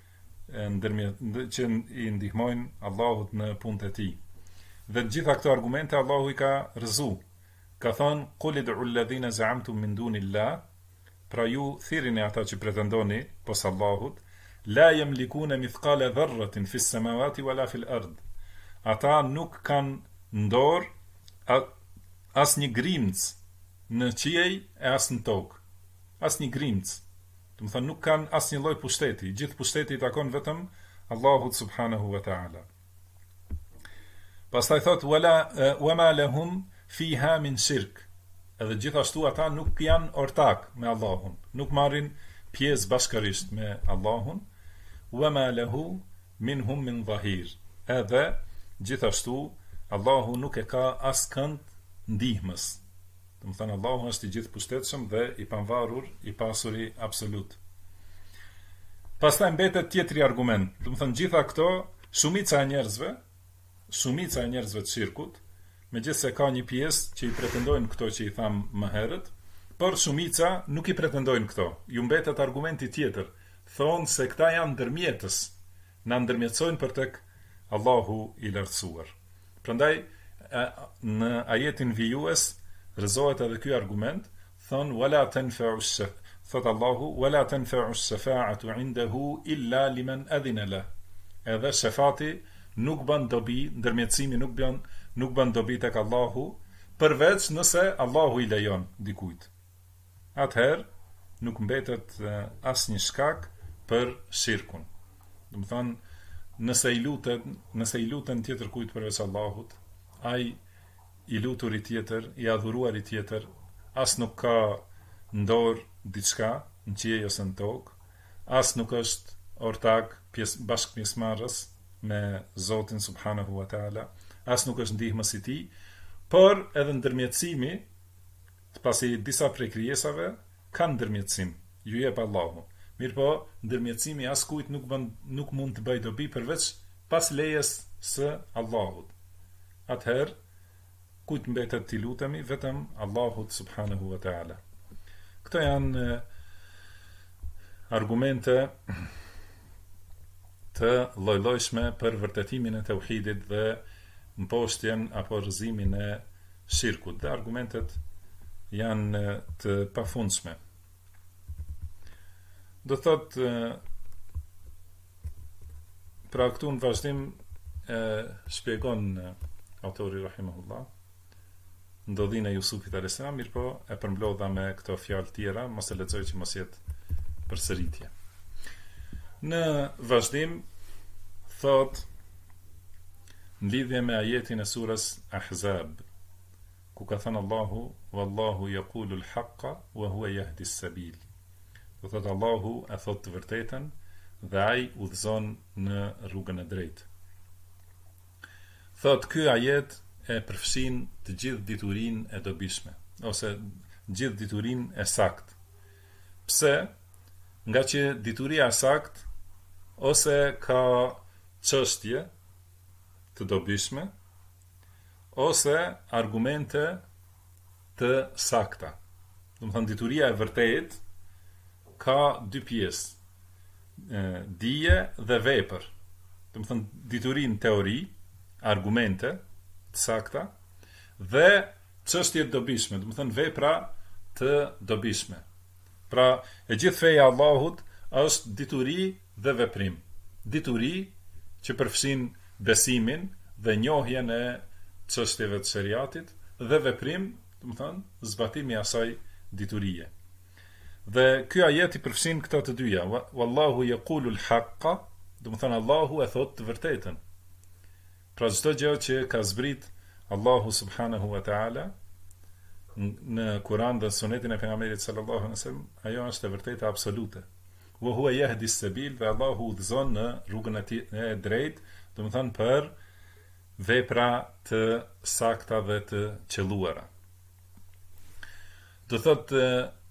i ndihmojnë Allahut në punët e tij. Dhe të gjitha këto argumente Allahu i ka rrëzu. Ka thonë, qul ud'u alladhina za'amtum min dunillah, pra ju thirrini ata që pretendoni pos Allahut, la yamlikuna mithqala dharratin fis samawati wala fil ard. Ata nuk kanë në dorë asnjë grimc në qiej e as në tokë. Asnjë grimc. Do të thonë nuk kanë asnjë lloj pushteti, gjithë pushteti i takon vetëm Allahut subhanahu wa ta'ala. Pastaj thot wama lahum fiha min shirk. Edhe gjithashtu ata nuk janë ortak me Allahun, nuk marrin pjesë bashkërisht me Allahun, wama lahu minhum min dhahir. Edhe gjithashtu Allahu nuk e ka askënd ndihmës. Do të thënë Allahu është i gjithë pushtetshëm dhe i pavarur, i pasuri absolut. Pastaj mbetet tjetri argument. Do të thënë gjitha këto, shumica e njerëzve të shirkut, megjithse ka një pjesë që i pretendojnë këto që i tham më herët, por shumica nuk i pretendojnë këto. Ju mbetet argumenti tjetër, thonë se këta janë ndërmjetës, na ndërmjetësojnë për tek Allahu i lartësuar. Prandaj në ajetin vijues rrezohet edhe ky argument, thonë wala tanfa'u thot Allahu wala tanfa'u shafa'atu 'indahu illa liman adhina la. Edhe shefati nuk bën dobi, ndërmjetësimi nuk bën dobi tek Allahu, përveç nëse Allahu i lejon dikujt. Atëherë nuk mbetet asnjë shkak për shirkun. Do të thonë nëse i luten tjetër kujt përveç Allahut, ai i luturi tjetër, i adhuruari tjetër, as nuk ka ndorë diçka në qiell ose në tokë, as nuk është ortak bashkë pjesëmarrës me Zotin subhanahu wa taala, as nuk është ndihmës i tij, por edhe ndërmjetësimi, pasi disa prej krijesave kanë ndërmjetësim, ju jep Allahu. Mirëpo, ndërmjetësimi askujt nuk mund të bëjë dobi përveç pas lejes së Allahut. Atëherë, kujt mbetet t'i lutemi? Vetëm Allahut subhanahu wa taala. Këto janë argumente të lloj-llojshme për vërtetimin e tauhidit dhe mposhtjen apo rrëzimin e shirkut. Dhe argumentet janë të pafundshme. Do thotë pra këtu në vazhdim shpjegon autori rahimahullah ndodhinë e Jusufit a.s. Mirëpo e përmblodha me këto fjalë tjera, mos e lexoj që mos jetë përsëritje. Në vazhdim thot në lidhje me ajetin e surës Ahzab, ku ka thënë Allahu wallahu yaqulu al-haqqa wa huwa yahdi as-sabil. Do thot Allahu e thot të vërtetën dhe ai udhëzon në rrugën e drejtë. Thot ky ajet e përfshin të gjithë diturinë e dobishme, ose gjithë diturinë e saktë. Pse? Nga që dituria e saktë ose ka çështje të dobishme, ose argumente të sakta. Do të thënë dituria e vërtetë ka dy pjesë, dije dhe vepër. Do të thënë diturinë teori, argumente të sakta dhe çështje të dobishme, do të thënë vepra të dobishme. Pra, e gjithë feja e Allahut është dituri dhe veprim. Dituri që përfshin besimin dhe njohjen e çështjeve të shariatit dhe veprim, do të thënë zbatimi i asaj diturie. Dhe ky ajet i përfshin këto të dyja. Wallahu yaqulu al-haqqa, do të thënë Allahu e thot të vërtetën. Pra çdo gjë që ka zbrit Allahu subhanahu wa taala në Kur'an dhe sunetin e pejgamberit sallallahu alaihi wasallam, ajo është e vërtetë absolute. Wa huwa yahdi as-sabil, dhe Allahu udhëzon në rrugën e drejtë, do të thënë për vepra të sakta dhe të qelluara. Do thotë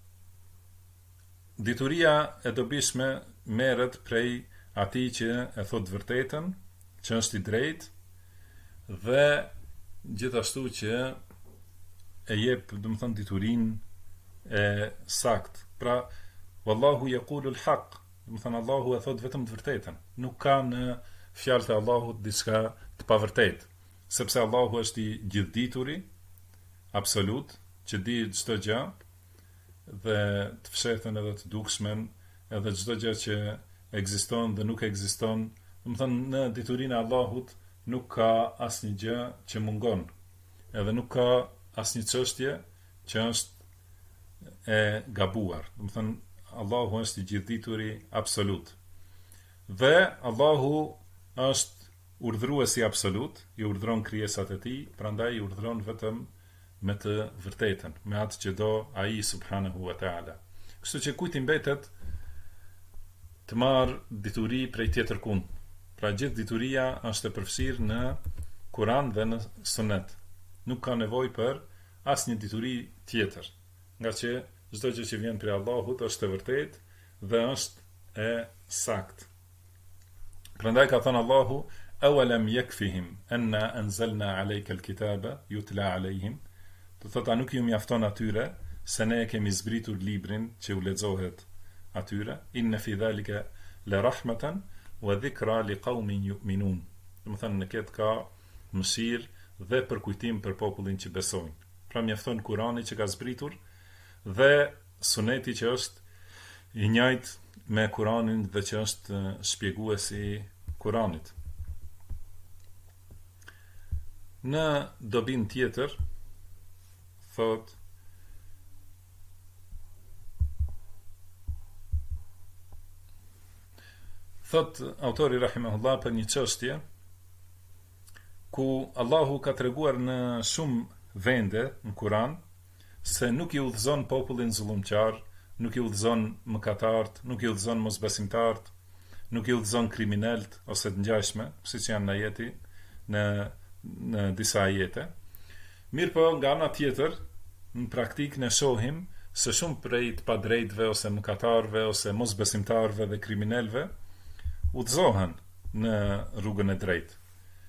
dituria e dobishme merret prej atij që e thot vërtetën, që është i drejtë, dhe gjithashtu që e jep, do të thënë diturinë e saktë. Pra, wallahu yaqulu al-haq, do të thënë Allahu e thot vetëm të vërtetën. Nuk ka në fjalët e Allahut diçka të pavërtetë, sepse Allahu është i gjithdituri, absolut, që di çdo gjë dhe të fshehtën edhe të dukshmen, edhe çdo gjë që ekziston dhe nuk ekziston. Do të thënë në diturinë e Allahut nuk ka asnjë gjë që mungon, edhe nuk ka asnjë çështje që është e gabuar. Do të thënë Allahu është i gjithdituri absolut. Dhe Allahu është urdhëruesi absolut, i urdhëron krijesat e tij, prandaj i urdhëron vetëm me të vërtetën, me atë që do ai subhanahu wa taala. Kështu që kujt i mbetet të marr dituri prej tjetër kund. Pra gjithë dituria është e përfshirë në Kur'an dhe në Sunet. Nuk ka nevojë për asnjë dituri tjetër, nga që çdo gjë që vjen prej Allahut është e vërtetë dhe është e saktë. Prandaj ka thënë Allahu: "Awalam yakfihim anna anzalna alayka al-kitaba yutla alayhim." Do thotë, a nuk ju mjafton atyre se ne e kemi zbritur librin që u lexohet atyre? Inna fi dhalika la rahmatan wa dhikra li qaumin yu'minun. Do të thënë, në këtë ka mëshirë dhe përkujtim për popullin që besojnë. Pra mjafton Kurani që ka zbritur dhe Suneti që është i njëjtë me Kuranin dhe që është shpjeguesi i Kuranit. Në dobin tjetër thot autori rahimahullah për një çështje ku Allahu ka treguar në shumë vende në Kur'an se nuk i udhëzon popullin zullumqar, nuk i udhëzon mëkatarët, nuk i udhëzon mosbesimtarët, nuk i udhëzon kriminalët ose të ngjashme, siç janë në ajeti, në disa ajete. Mirë po, nga ana tjetër, në praktikë ne shohim se shumë prej të padrejtëve ose mëkatarëve ose mosbesimtarëve dhe kriminalëve udhëzohen në rrugën e drejtë.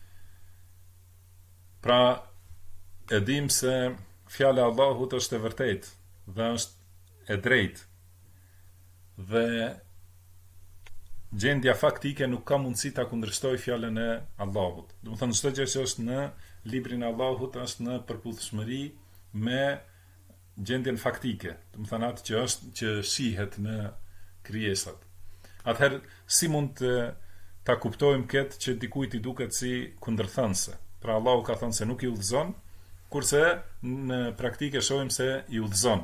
Pra, e dim se fjala e Allahut është e vërtetë dhe është e drejtë. Dhe gjendja faktike nuk ka mundësi ta kundërshtoj fjalën e Allahut. Do të thonë çdo gjë që është në librin e Allahut është në përputhshmëri me gjendjen faktike. Do të thonë atë që shihet në krijesat. Atëherë si mund ta kuptojmë këtë që dikujt i duket si kundërthënëse? Pra Allahu ka thënë se nuk i udhëzon, kurse në praktike shohim se i udhëzon.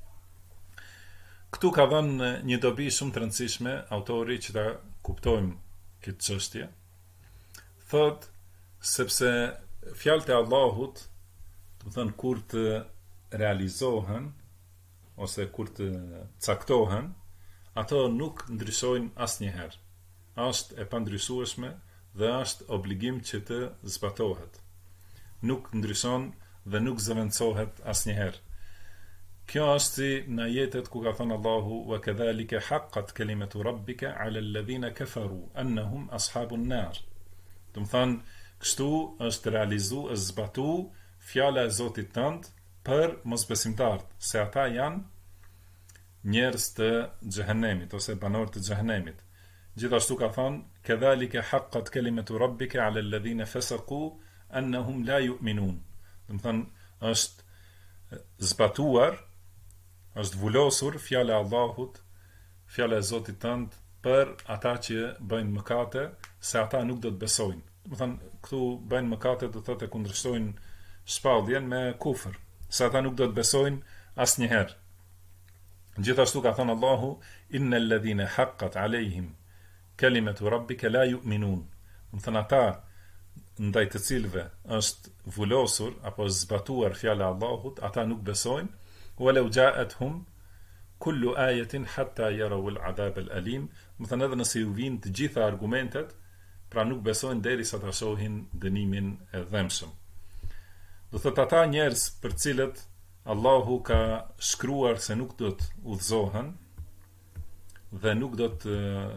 Këtu ka dhënë një dobi shumë të rëndësishme autori që ta kuptojmë këtë çështje. Thot sepse fjalët e Allahut, do të thënë kur të realizohen ose kur të caktohen, ato nuk ndryshojnë asnjëherë. Është e pandryshueshme dhe është obligim që të zbatohet. Nuk ndryshon dhe nuk zëvendësohet asnjëherë. Kjo është si në ajetet ku ka thënë Allahu wa kadhalika haqqat kalimatu rabbika 'ala alladhina kafaru annahum ashabun nar. Do të thonë, kështu është realizuar, është zbatuar fjala e Zotit tënd për mosbesimtarët, se ata janë njerëz të xhehenemit ose banorë të xhehenemit. Gjithashtu ka thënë kadhalika haqqat kalimatu rabbika 'ala alladhina fasaqu annahum la yu'minun. Do të thonë, është zbatuar, është vulosur fjala e Allahut, fjala e Zotit tënd për ata që bëjnë mëkate, se ata nuk do të besojnë. Do të thonë, këtu bëjnë mëkate do të thotë kundërshtojnë shpalljen me kufër, se ata nuk do të besojnë asnjëherë. Gjithashtu ka thënë Allahu innal ladhina haqqat alehim kalimatu rabbika la yu'minun. Do të thonë, ata ndaj të cilëve është vulosur apo zbatuar fjala e Allahut, ata nuk besojnë. Walau ja'atuhum kullu ayatin hatta yaraw al-'adab al-alim. Do të thonë, edhe nëse ju vijnë të gjitha argumentet, pra nuk besojnë derisa ta shohin dënimin e dhëmshëm. Do thotë, ata njerëz për cilët Allahu ka shkruar se nuk do të udhëzohen dhe nuk do të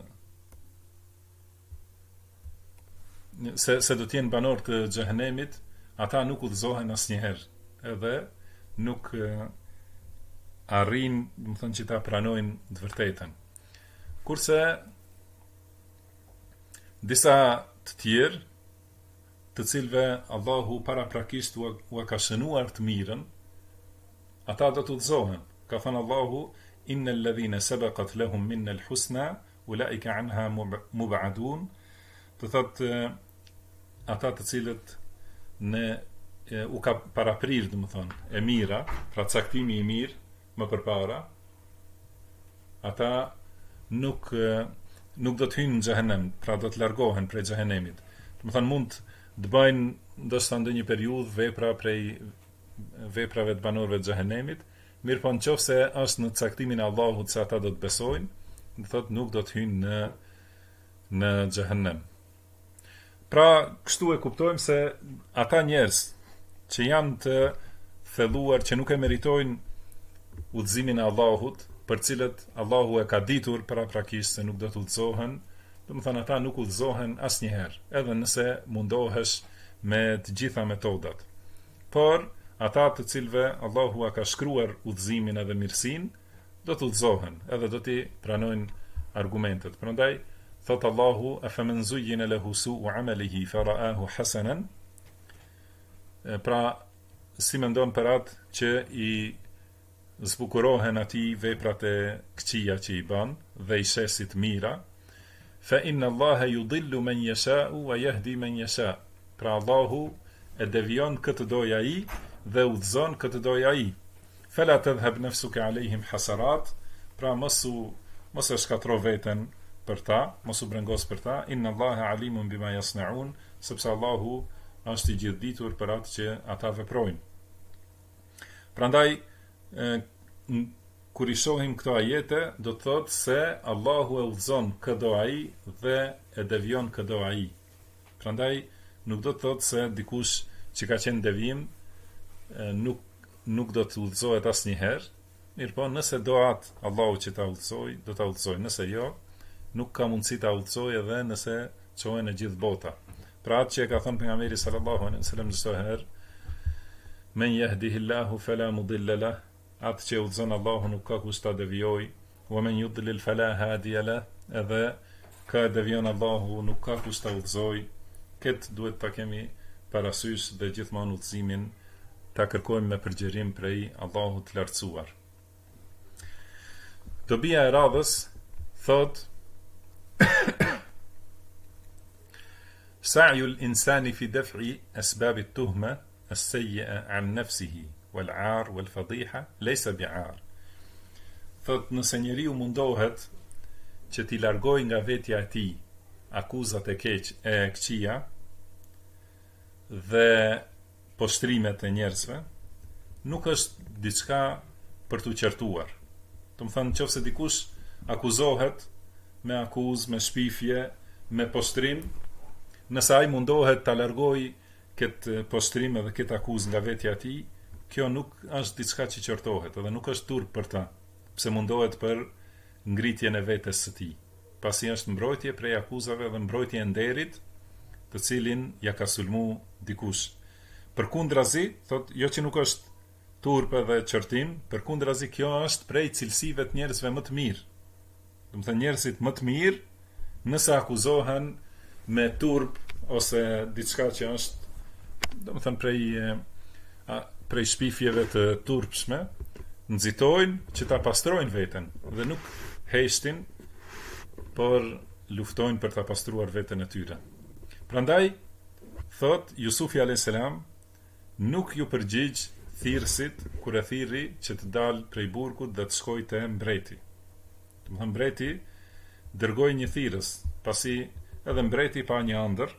se do të jenë banor të xhehenemit, ata nuk udhëzohen asnjëherë, edhe nuk arrin, do të thonë, që ta pranojnë të vërtetën. Kurse disa të tjerë, të cilëve Allahu paraprakisht u ka shënuar të mirën, ata do të udhëzohen. Ka thënë Allahu innal ladhina sabaqat lahum minna al-husna ulaika anha mub'adun. Do thotë, ata të cilët u ka paraprirë, do të thonë, e mira, pra caktimi i mirë më përpara, ata nuk do të hyjnë në xhehenem, pra do të largohen prej xhehenemit. Do të thonë, mund të bëjnë ndoshta ndonjë periudhë vepra prej veprave të banorëve të xhehenemit, mirë po nëse është në caktimin e Allahut se ata do të besojnë, do thotë nuk do të hyjnë në xhehenem. Pra, kështu e kuptojmë se ata njerëz që janë të thelluar, që nuk e meritojnë udhëzimin e Allahut, për cilët Allahu e ka ditur paraprakisht se nuk do të udhëzohen, do të thonë, ata nuk udhëzohen asnjëherë, edhe nëse mundohesh me të gjitha metodat. Por ata të cilëve Allahu a ka shkruar udhëzimin edhe mirësinë, do të udhëzohen, edhe do t'i pranojnë argumentet. Prandaj thot Allahu afaman zuyyina lahu su'u 'amalihi fara'ahu hasanan. Pra, si mendon për atë që i zbukurohen atij veprat e këqija që i bën dhe i shesit mira, fa inna Allaha yudillu man yasha'u wa yahdi man yasha'. Pra Allahu e devion këtë doj ai dhe udhëzon këtë doj ai. Fala tadhhab nafsuka alehim hasarat. Pra mos e shkatro veten për ta, mos u brengos për ta. Inna Allaha alimun bima yasnaun, sepse Allahu është i gjithditur për atë që ata veprojnë. Prandaj kur I shohim këto ajete, do të thotë se Allahu e udhëzon këdo ai dhe e devion këdo ai. Prandaj nuk do të thotë se dikush që ka qenë devijim nuk do të udhëzohet asnjëherë. Mirpo nëse do atë Allahu që ta udhëzoj, do ta udhëzoj. Nëse jo, nuk ka mundësi ta udhëzoj edhe nëse çohen në gjithë bota. Pra atë që e ka thënë pejgamberi sallallahu alaihi wasallam çdo herë, men yahdihillahu fala mudilla lah, atë që udhëzon Allahu nuk ka kush ta devijoj, wa men yudlil fala hadiya lah, edhe ka devion Allahu nuk ka kush ta udhëzoj. Këtë duhet ta kemi parasysh dhe gjithmonë udhëzimin ta kërkojmë me përgjerim prej Allahut të lartësuar. Dobia e radhës thot سعي الإنسان في دفع أسباب التهمة السيئة عن نفسه والعار والفضيحة ليس بعار. Thot nëse njeriu mundohet që t'i largoj nga vetja e tij akuzat e këqija dhe poshtrimet e njerëzve, nuk është diçka për t'u qertuar. Do të thonë nëse dikush akuzohet me akuzë, me shpifje, me poshtrim, nëse ai mundohet ta largojë këtë poshtrim edhe këtë akuzë nga vetja e tij, kjo nuk është diçka që qortohet, edhe nuk është turp për ta, pse mundohet për ngritjen e vetes së tij. Pasi është mbrojtje prej akuzave dhe mbrojtje e nderit, të cilin ja ka sulmu dikush. Përkundrazi, thot, jo që nuk është turp edhe qortim, përkundrazi kjo është prej cilësive të njerëzve më të mirë. Do të thënë njerëzit më të mirë, nëse akuzohen me turp ose diçka që është, do të thënë prej shpifjeve të turpshme, nxitojnë që ta pastrojnë veten dhe nuk heshtin, por luftojnë për ta pastruar veten e tyre. Prandaj thot Jusufi alayhis salam nuk ju përgjigj thirrësit kur e thirri që të dalë prej burgut dhe të shkojë te mbreti. Do të thënë mbreti dërgoi një thirrës, pasi edhe mbreti pa një ëndër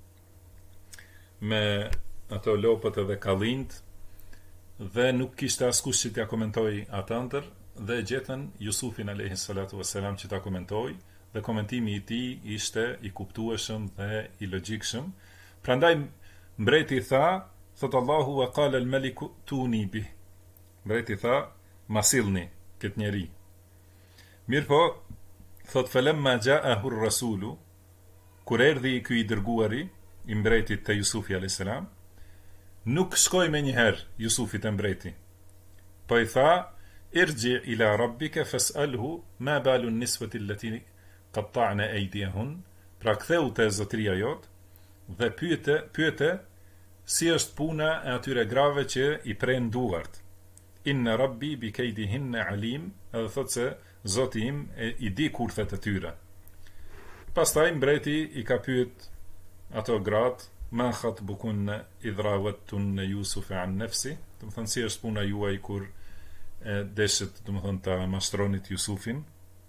me ato lopët edhe kallind dhe nuk kishte askush që t'ia komentoi atë ëndër dhe gjetën Jusufin alayhis salatu wassalam që ta komentoi dhe komentimi I tij ishte I kuptueshëm dhe I logjikshëm. Prandaj mbreti tha, thot Allahu wa qala al-maliku tuni bih. Mbreti tha, ma sillni këtë njeri. Mirpo, thot falamma ja'ahu ar-rasulu, kur erdhi ky I dërguari I mbretit te Jusufi alayhis salam, nuk shkoi më një herë Jusufi te mbreti. Po I tha, irji ila rabbika fas'alhu ma balu an-niswati allati qatta'na aydiyahun, pra ktheu te zotëria jot dhe pyete si është puna e atyre grave që I pren duart. Inna rabbi bi kaydihinna alim, edhe thot se Zoti im I di kurthet e tyre. Pastaj mbreti I ka pyet ato gratë, ma khatbukunna idh rawattunna Yusufa an nafsi, do të thënë si është puna juaj kur deshet, do të thënë ta mashtronit Jusufin.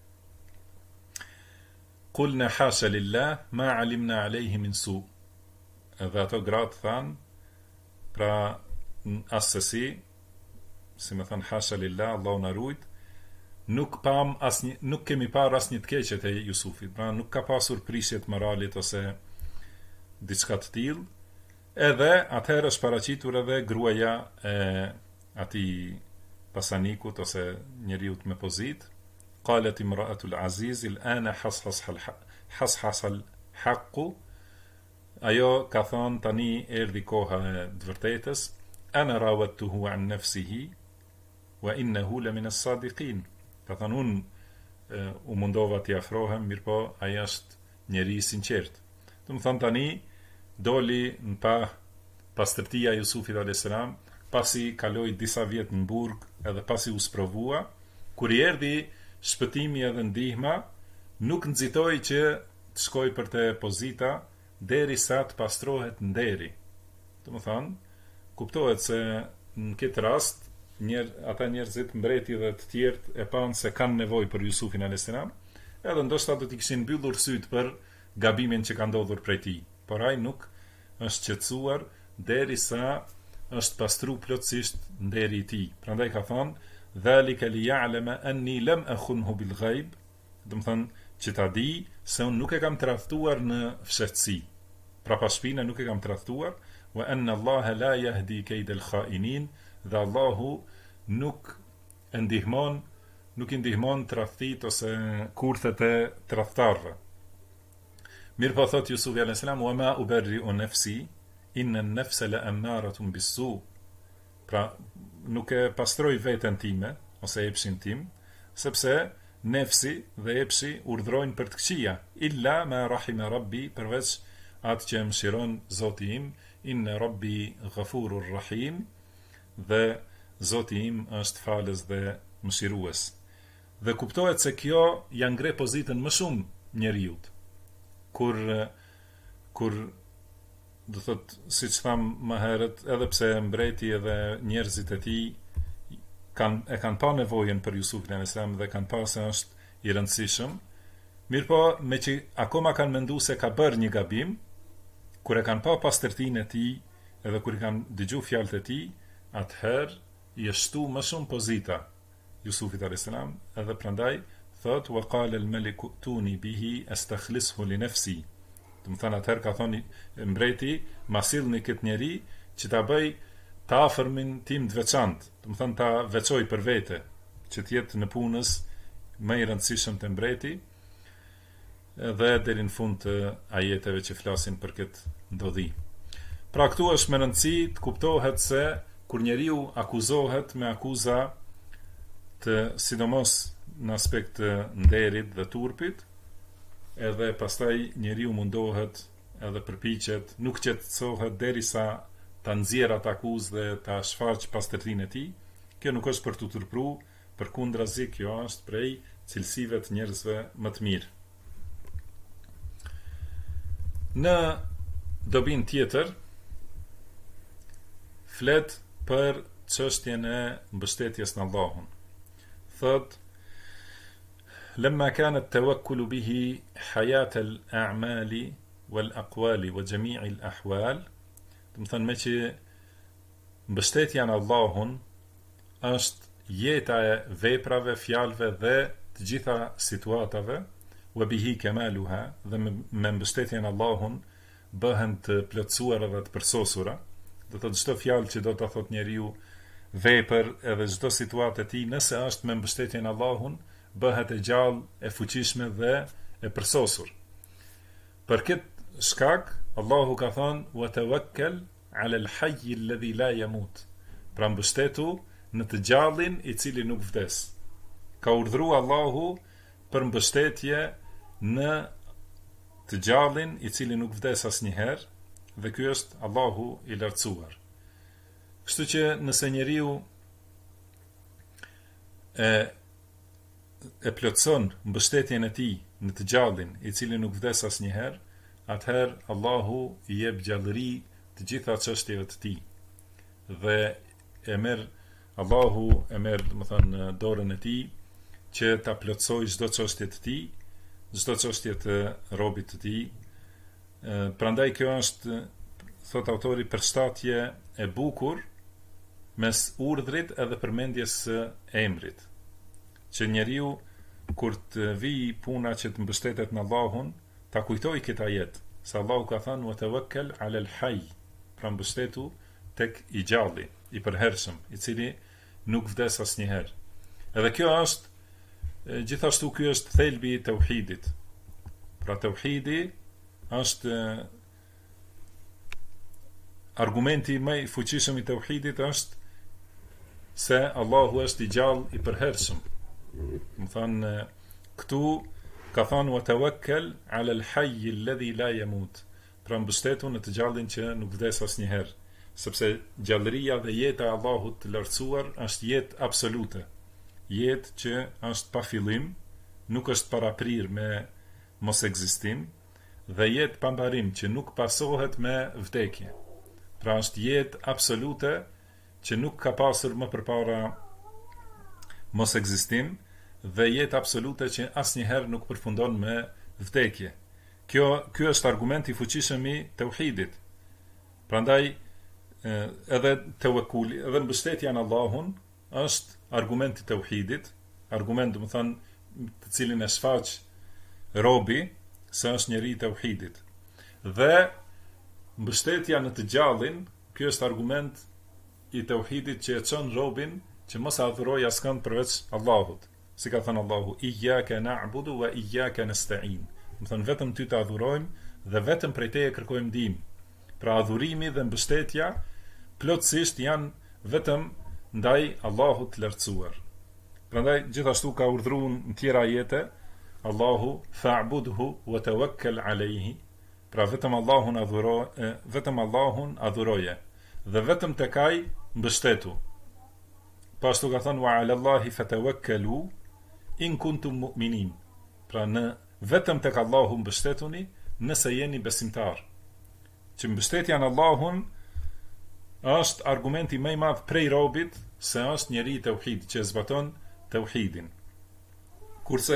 Qulna hasha lillah ma alimna alayhi min su. Edhe ato gratë thanë, pra asesi, si më thënë hasha lillah, Allahu na ruajt, nuk kemi parë asnjë të keqe te Jusufit, pra nuk ka pasur prishje të moralit ose diçka të tillë. Edhe atëherë është paraqitur edhe gruaja e atij pasanikut ose njeriu me pozitë. Qalet imra'atu al-aziz al-ana hashas al-haqq. Ajo ka thonë tani erdhi koha e të vërtetës. Ana rawattuhu an nafsihi wa innahu la min as-sadiqin. Ka thonë unë u mundova t'i afrohem, mirëpo ai është njeri I sinqert. Do të thonë tani doli në pastërtia Jusufit alayhis salam, pasi kaloi disa vjet në burg, edhe pasi u sprovua, kur I erdhi shpëtimi edhe ndihma, nuk nxitoi që të shkojë për te pozita derisa të pastrohet nderi. Do të thonë, kuptohet se në këtë rast ata njerëzit mbreti dhe të tjerë e panë se kanë nevojë për Jusufin alayhis salam, edhe ndoshta do t'i kishin mbyllur syt për gabimin që ka ndodhur prej tij. Por ai nuk është qetësuar derisa është pastru plotësisht nderi i tij. Prandaj ka thonë dhalika li ya'lama anni lam akhunhu bil ghaib, do të thonë që ta di se unë nuk e kam tradhtuar në fshehtësi. Pra pas shpina nuk e kam tradhtuar, wa anna Allah la yahdi kayd al kha'inin, dhe Allahu nuk i ndihmon tradhtit ose kurthet e tradhtarëve. Mirë po thot Jusufi a.s. wa ma uberri'u nafsi inna an-nafsa la ammaratun bis-su. Pra nuk e pastroj veten time ose epshin tim, sepse nefsi dhe epshi urdhrojnë për të këqija, illa ma rahima rabbi, përveç atë që mëshiron Zoti im, inna rabbi ghafurur rahim, dhe Zoti im është falës dhe mëshirues. Dhe kuptohet se kjo ja ngre pozitën më shumë njeriut. Kur do thot, siç tham më herët, edhe pse mbreti edhe njerëzit e tij e kanë pa nevojën për Jusufin a.s. dhe kanë pa se është i rëndësishëm, mirë po, me që akoma kanë mendu se ka bërë një gabim, kur e kanë pa pastërtinë e tij, edhe kur i kanë dëgju fjalët e tij, atëherë i është shtu më shumë pozita Jusufit a.s. edhe prandaj thot wa qala al-maliku tuni bihi astakhlishu li nafsi. Do të thonë atëherë ka thonë mbreti, ma sillni këtë njeri që ta bëj të afërmin tim të veçantë, do të thonë ta veçoj për vete, që të jetë në punës më i rëndësishëm te mbreti, dhe deri në fund të ajeteve që flasin për këtë ndodhi. Pra këtu është me rëndësi të kuptohet se kur njeriu akuzohet me akuza të sidomos në aspekt të nderit dhe turpit, edhe pastaj njeriu mundohet edhe përpiqet, nuk qetësohet derisa ta nxjerrë atë akuzë dhe ta shfaq pastërtinë e tij. Kjo nuk është për të turpruar, përkundrazi kjo është prej cilësive të njerëzve më të mirë. Në dobin tjetër flet për çështjen e mbështetjes në Allahun. Thot لما كان التوكل به حياة الأعمال والأقوال وجميع الأحوال، do të thënë me që mbështetja në Allahun është jeta e veprave, fjalëve dhe të gjitha situatave, wa bihi kemaluha, dhe me mbështetjen në Allahun bëhen të plotësuara dhe të përsosura. Do të thotë çdo fjalë që do ta thotë njeriu, vepër edhe çdo situatë e tij, nëse është me mbështetjen në Allahun, bëhet e gjallë, e fuqishme dhe e përsosur. Për këtë shkak, Allahu ka thënë wa tawakkal ala al-hayy alladhi la yamut. Pra mbështetu në të gjallin i cili nuk vdes. Ka urdhëruar Allahu për mbështetje në të gjallin i cili nuk vdes asnjëherë, dhe ky është Allahu i lartësuar. Kështu që nëse njeriu e plotson mbështetjen e tij në të gjallin i cili nuk vdes asnjëherë, atëherë Allahu i jep gjallëri të gjitha çështjeve të tij. Dhe Allahu e merr, domethënë, dorën e tij që ta plotsojë çdo çështje të tij, çdo çështje të robit të tij. Prandaj kjo është, thot autori, përshtatje e bukur mes urdhrit edhe përmendjes së emrit. Që njeriu kur të vijë puna që të mbështetet në Allahun, ta kujtoj këtë ajet, se Allahu ka thënë wa tawakkal ala al-hayy, pra mbështetu tek i gjalli, i përhershëm, i cili nuk vdes asnjëherë. Edhe kjo është, gjithashtu ky është thelbi i tauhidit. Pra tauhidi është argumenti më i fuqishëm i tauhidit është se Allahu është i gjallë, i përhershëm. Më thënë, këtu ka thënë wa tawakkal ala al-hayy alladhi la yamut, pra mbështetu në të gjallin që nuk vdes asnjëherë, sepse gjallëria dhe jeta e Allahut të lartësuar është jetë absolute, jetë që është pa fillim, nuk është paraprir me mos ekzistim, dhe jetë pa mbarim që nuk pasohet me vdekje. Pra është jetë absolute që nuk ka pasur më përpara mos ekzistim, dhe jetë absolute që asnjëherë nuk përfundon me vdekje. Ky është argumenti i fuqishëm i tauhidit. Prandaj edhe tawakuli, edhe mbështetja në Allahun është argument i tauhidit, argument do të thënë të cilin e shfaq robi se është njeri i tauhidit. Dhe mbështetja në të gjallin, ky është argument i tauhidit që e çon robin që mos adhuroj askënd përveç Allahut. Si ka thënë Allahu, iyyaka na'budu wa iyyaka nasta'in. Do thënë vetëm ty të adhurojmë dhe vetëm prej teje kërkojmë ndihmë. Pra adhurimi dhe mbështetja plotësisht janë vetëm ndaj Allahut të lartësuar. Prandaj gjithashtu ka urdhëruar në tjera ajete Allahu fa'budhu wa tawakkal alayhi. Pra vetëm Allahun adhuroje dhe vetëm tek ai mbështetu. Pashtu ka thënë wa 'ala Allahi fatawakkalu in kuntum mu'minin. Pra në vetëm tek Allahu mbështetuni nëse jeni besimtar. Që mbështetja në Allahun është argumenti më i madh prej robit se është njeri i tauhid që zbaton tauhidin. Kurse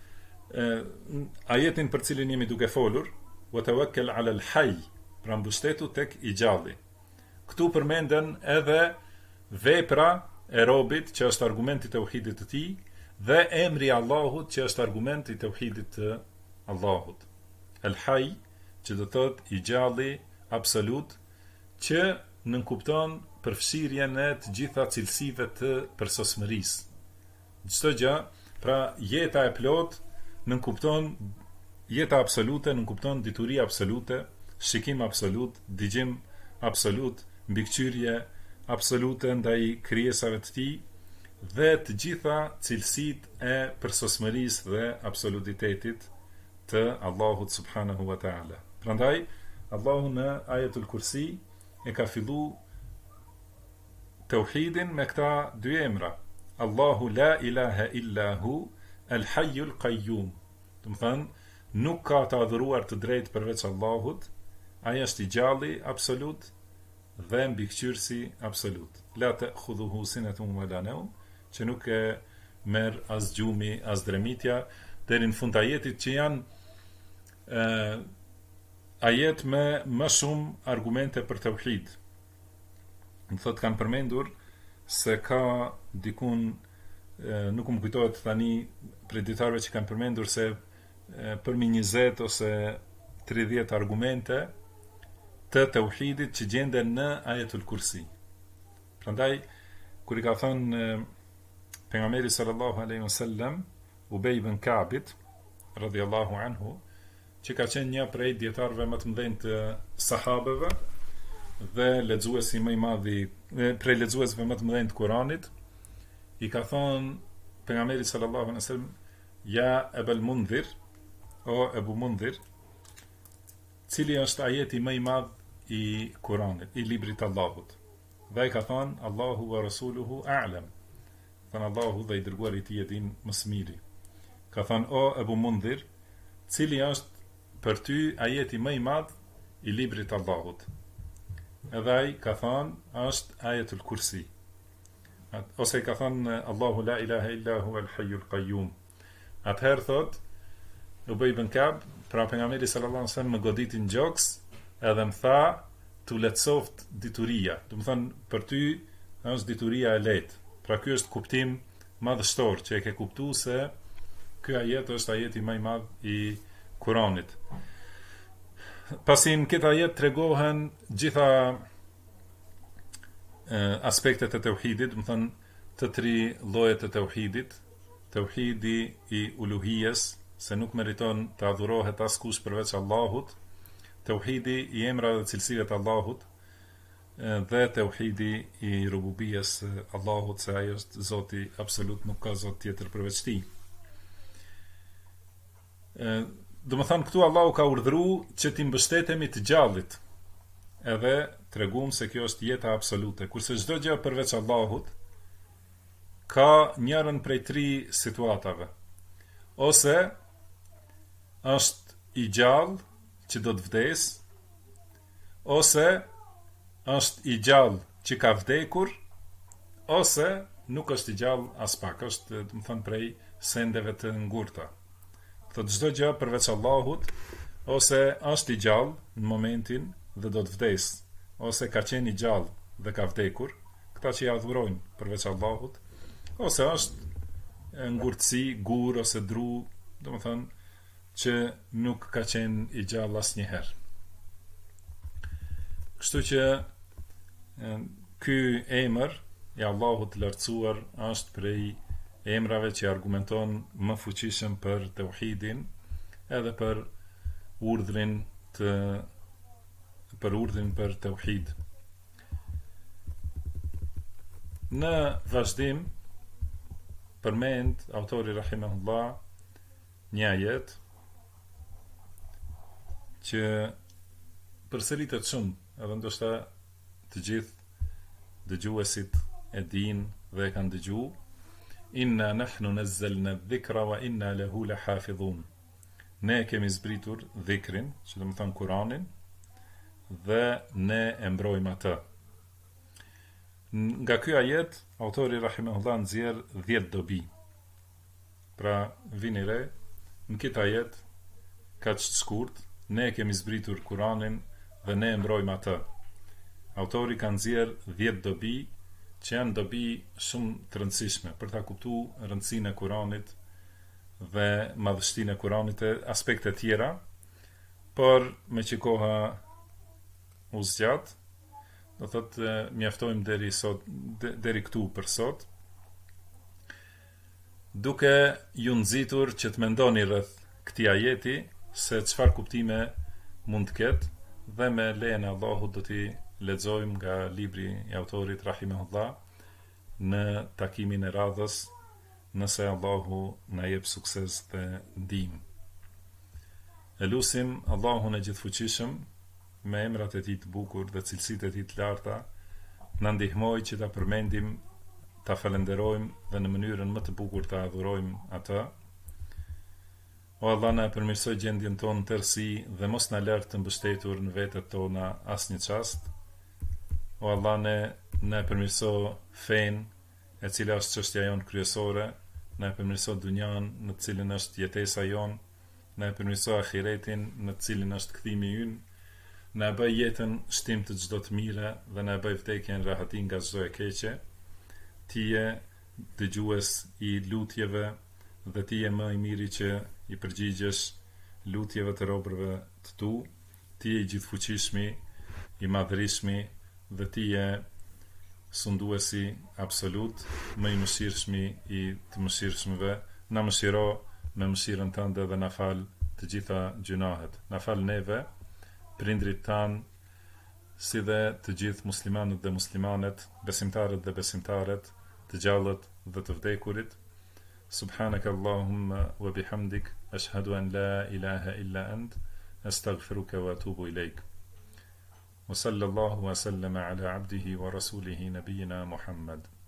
ajetin për cilin jemi duke folur, wa tawakkal 'ala al-hayy, pra mbështetu tek i gjalli. Këtu përmenden edhe vepra e robit që është argumenti i tauhidit të tij dhe emri i Allahut që është argumenti i tauhidit të Allahut. El-Hayy, që do thotë i gjalli absolut, që nënkupton përfshirjen e të gjitha cilësive të përsosmërisë. Çdo gjë, pra jeta e plot nënkupton jeta absolute, nënkupton dituri absolute, shikim absolut, dëgjim absolut, mbikëqyrje absolute ndaj krijesave të tij dhe të gjitha cilësitë e përsosmërisë dhe absolutitetit të Allahut subhanahu wa taala. Prandaj Allahu në ajetul kursi e ka fillu tauhidin me këta dy emra. Allahu la ilaha illa hu al-hayyul qayyum. Do të thënë, nuk ka të adhuruar të drejtë përveç Allahut, ai është i gjalli absolut dhe mbikëqyrësi absolut. La ta'khudhuhu sinatun wa la nawm, që nuk e merr as gjumi, as dremitja, deri në fund ajetit që janë ajet me më shumë argumente për tauhid. Më thotë kanë përmendur se ka dikun, nuk më kujtohet tani për dietarëve që kanë përmendur se përmi 20 ose 30 argumente të tauhidit që gjenden në ajetul kursi. Prandaj kur i ka thënë pejgamberi sallallahu alaihi wasallam Ubej ibn Ka'bit radhiyallahu anhu, që ka qenë një prej dietarëve më të mëdhenj të sahabeve dhe lexuesi më i madh prej lexuesve më të mëdhenj të Kuranit, i ka thënë pejgamberi sallallahu alaihi wasallam, ja Ebul Mundhir, o Ebu Mundhir, cili është ajeti më i madh i Kuranit, i librit të Allahut. Dhe i ka thënë Allahu wa rasuluhu a'lam. Thënë Allahu dhe i dërguari i tij e din më së miri. Ka thënë o Ebu Mundhir, cili është për ty ajeti më i madh i librit të Allahut. Edhe ai ka thënë është ajetul kursi. Ose i ka thënë Allahu la ilaha illa huwa al-hayyul qayyum. Atëherë thot Ubej ibn Ka'b, pra pejgamberi sallallahu alaihi wasallam më goditi në gjoks edhe më tha tu letësoft dituria. Do të thënë për ty është dituria e lehtë. Pra ky është kuptim madhështor që e ke kuptuar se ky ajet është ajeti më i madh i Kuranit. Pasi në këtë ajet tregohen gjitha aspektet e tauhidit, do të thënë të tri llojet e tauhidit, tauhidi i uluhijes, se nuk meriton të adhurohet askush përveç Allahut, tauhidi i emrave dhe cilësive të Allahut, dhe tauhidi i rububijes Allahut, se ai është Zoti absolut, nuk ka Zot tjetër përveç tij. Do të thënë këtu Allahu ka urdhëruar që ti mbështetemi të gjallit, edhe treguam se kjo është jeta absolute, kurse çdo gjë përveç Allahut ka njërën prej tri situatave. Ose është i gjallë që do të vdes, ose është i gjallë që ka vdekur, ose nuk është i gjallë as pak, është, do të thënë, prej sendeve të ngurta. Thotë çdo gjë përveç Allahut, ose është i gjallë në momentin dhe do të vdes, ose ka qenë i gjallë dhe ka vdekur, këta që ja adhurojnë përveç Allahut, ose është ngurtësi, gur ose dru, domethënë që nuk ka qenë i gjallë asnjëherë. Kështu që ky emër i Allahut të lartësuar është prej emrave që argumenton më fuqishëm për tauhidin, edhe për urdhrin për tauhid. Në vazhdim përmend autori rahimahullah një ajet që përsëritet shumë, edhe ndoshta të gjithë dëgjuesit e dinë dhe e kanë dëgjuar: Inna nahnu nazzalna dhikra wa inna lahu lahafidhun. Ne kemi zbritur dhikrin, që do të thonë Kur'anin, dhe ne e mbrojmë atë. Nga ky ajet, autori rahimahullah nxjerr 10 dobi. Pra, vini re, në këtë ajet kaq të shkurt, ne kemi zbritur Kur'anin dhe ne e mbrojmë atë. Autori ka nxjerr 10 dobi, që janë dobi shumë të rëndësishme për ta kuptuar rëndësinë e Kuranit dhe madhështinë e Kuranit e aspekte tjera, por me që koha u zgjat, do thotë mjaftojmë deri këtu për sot, duke ju nxitur që të mendoni rreth këtij ajeti se çfarë kuptime mund të ketë, dhe me lejen e Allahut do t'i lexojmë nga libri i autorit rahimahullah në takimin e radhës, nëse Allahu na jep sukses dhe ndihmë. Elusim Allahun e gjithfuqishëm me emrat e tij të bukur dhe cilësitë e tij të larta, na ndihmoj që ta përmendim, ta falenderojmë dhe në mënyrën më të bukur ta adhurojmë atë. O Allah, na përmirësoj gjendjen tonë tërësi dhe mos na lër të mbështetur në vetët tona asnjë çast. O Allah, ne përmirëso fen, e cila është çështja jonë kryesore, ne përmirëso dunjan në të cilën është jetesa jonë, ne përmirëso ahiretin në të cilin është kthimi ynë, ne bëj jetën shtim të çdo të mire dhe ne bëj vdekjen rahatin nga çdo e keqe. Ti je dëgjues i lutjeve dhe ti je më i miri që i përgjigjesh lutjeve të robërve të tu. Ti je i gjithfuqishmi, i madhërishmi, dhe ti je sunduesi absolut, më i mëshirshmi i të mëshirshmëve. Na mëshiro me mëshirën tënde dhe na fal të gjitha gjunahet. Na fal neve, prindrit tanë, si dhe të gjithë muslimanët dhe muslimanet, besimtarët dhe besimtaret, të gjallët dhe të vdekurit. Subhanaka Allahumma wa bihamdik, ashhadu an la ilaha illa ant, astaghfiruka wa atubu ilejk. وصلى الله وسلم على عبده ورسوله نبينا محمد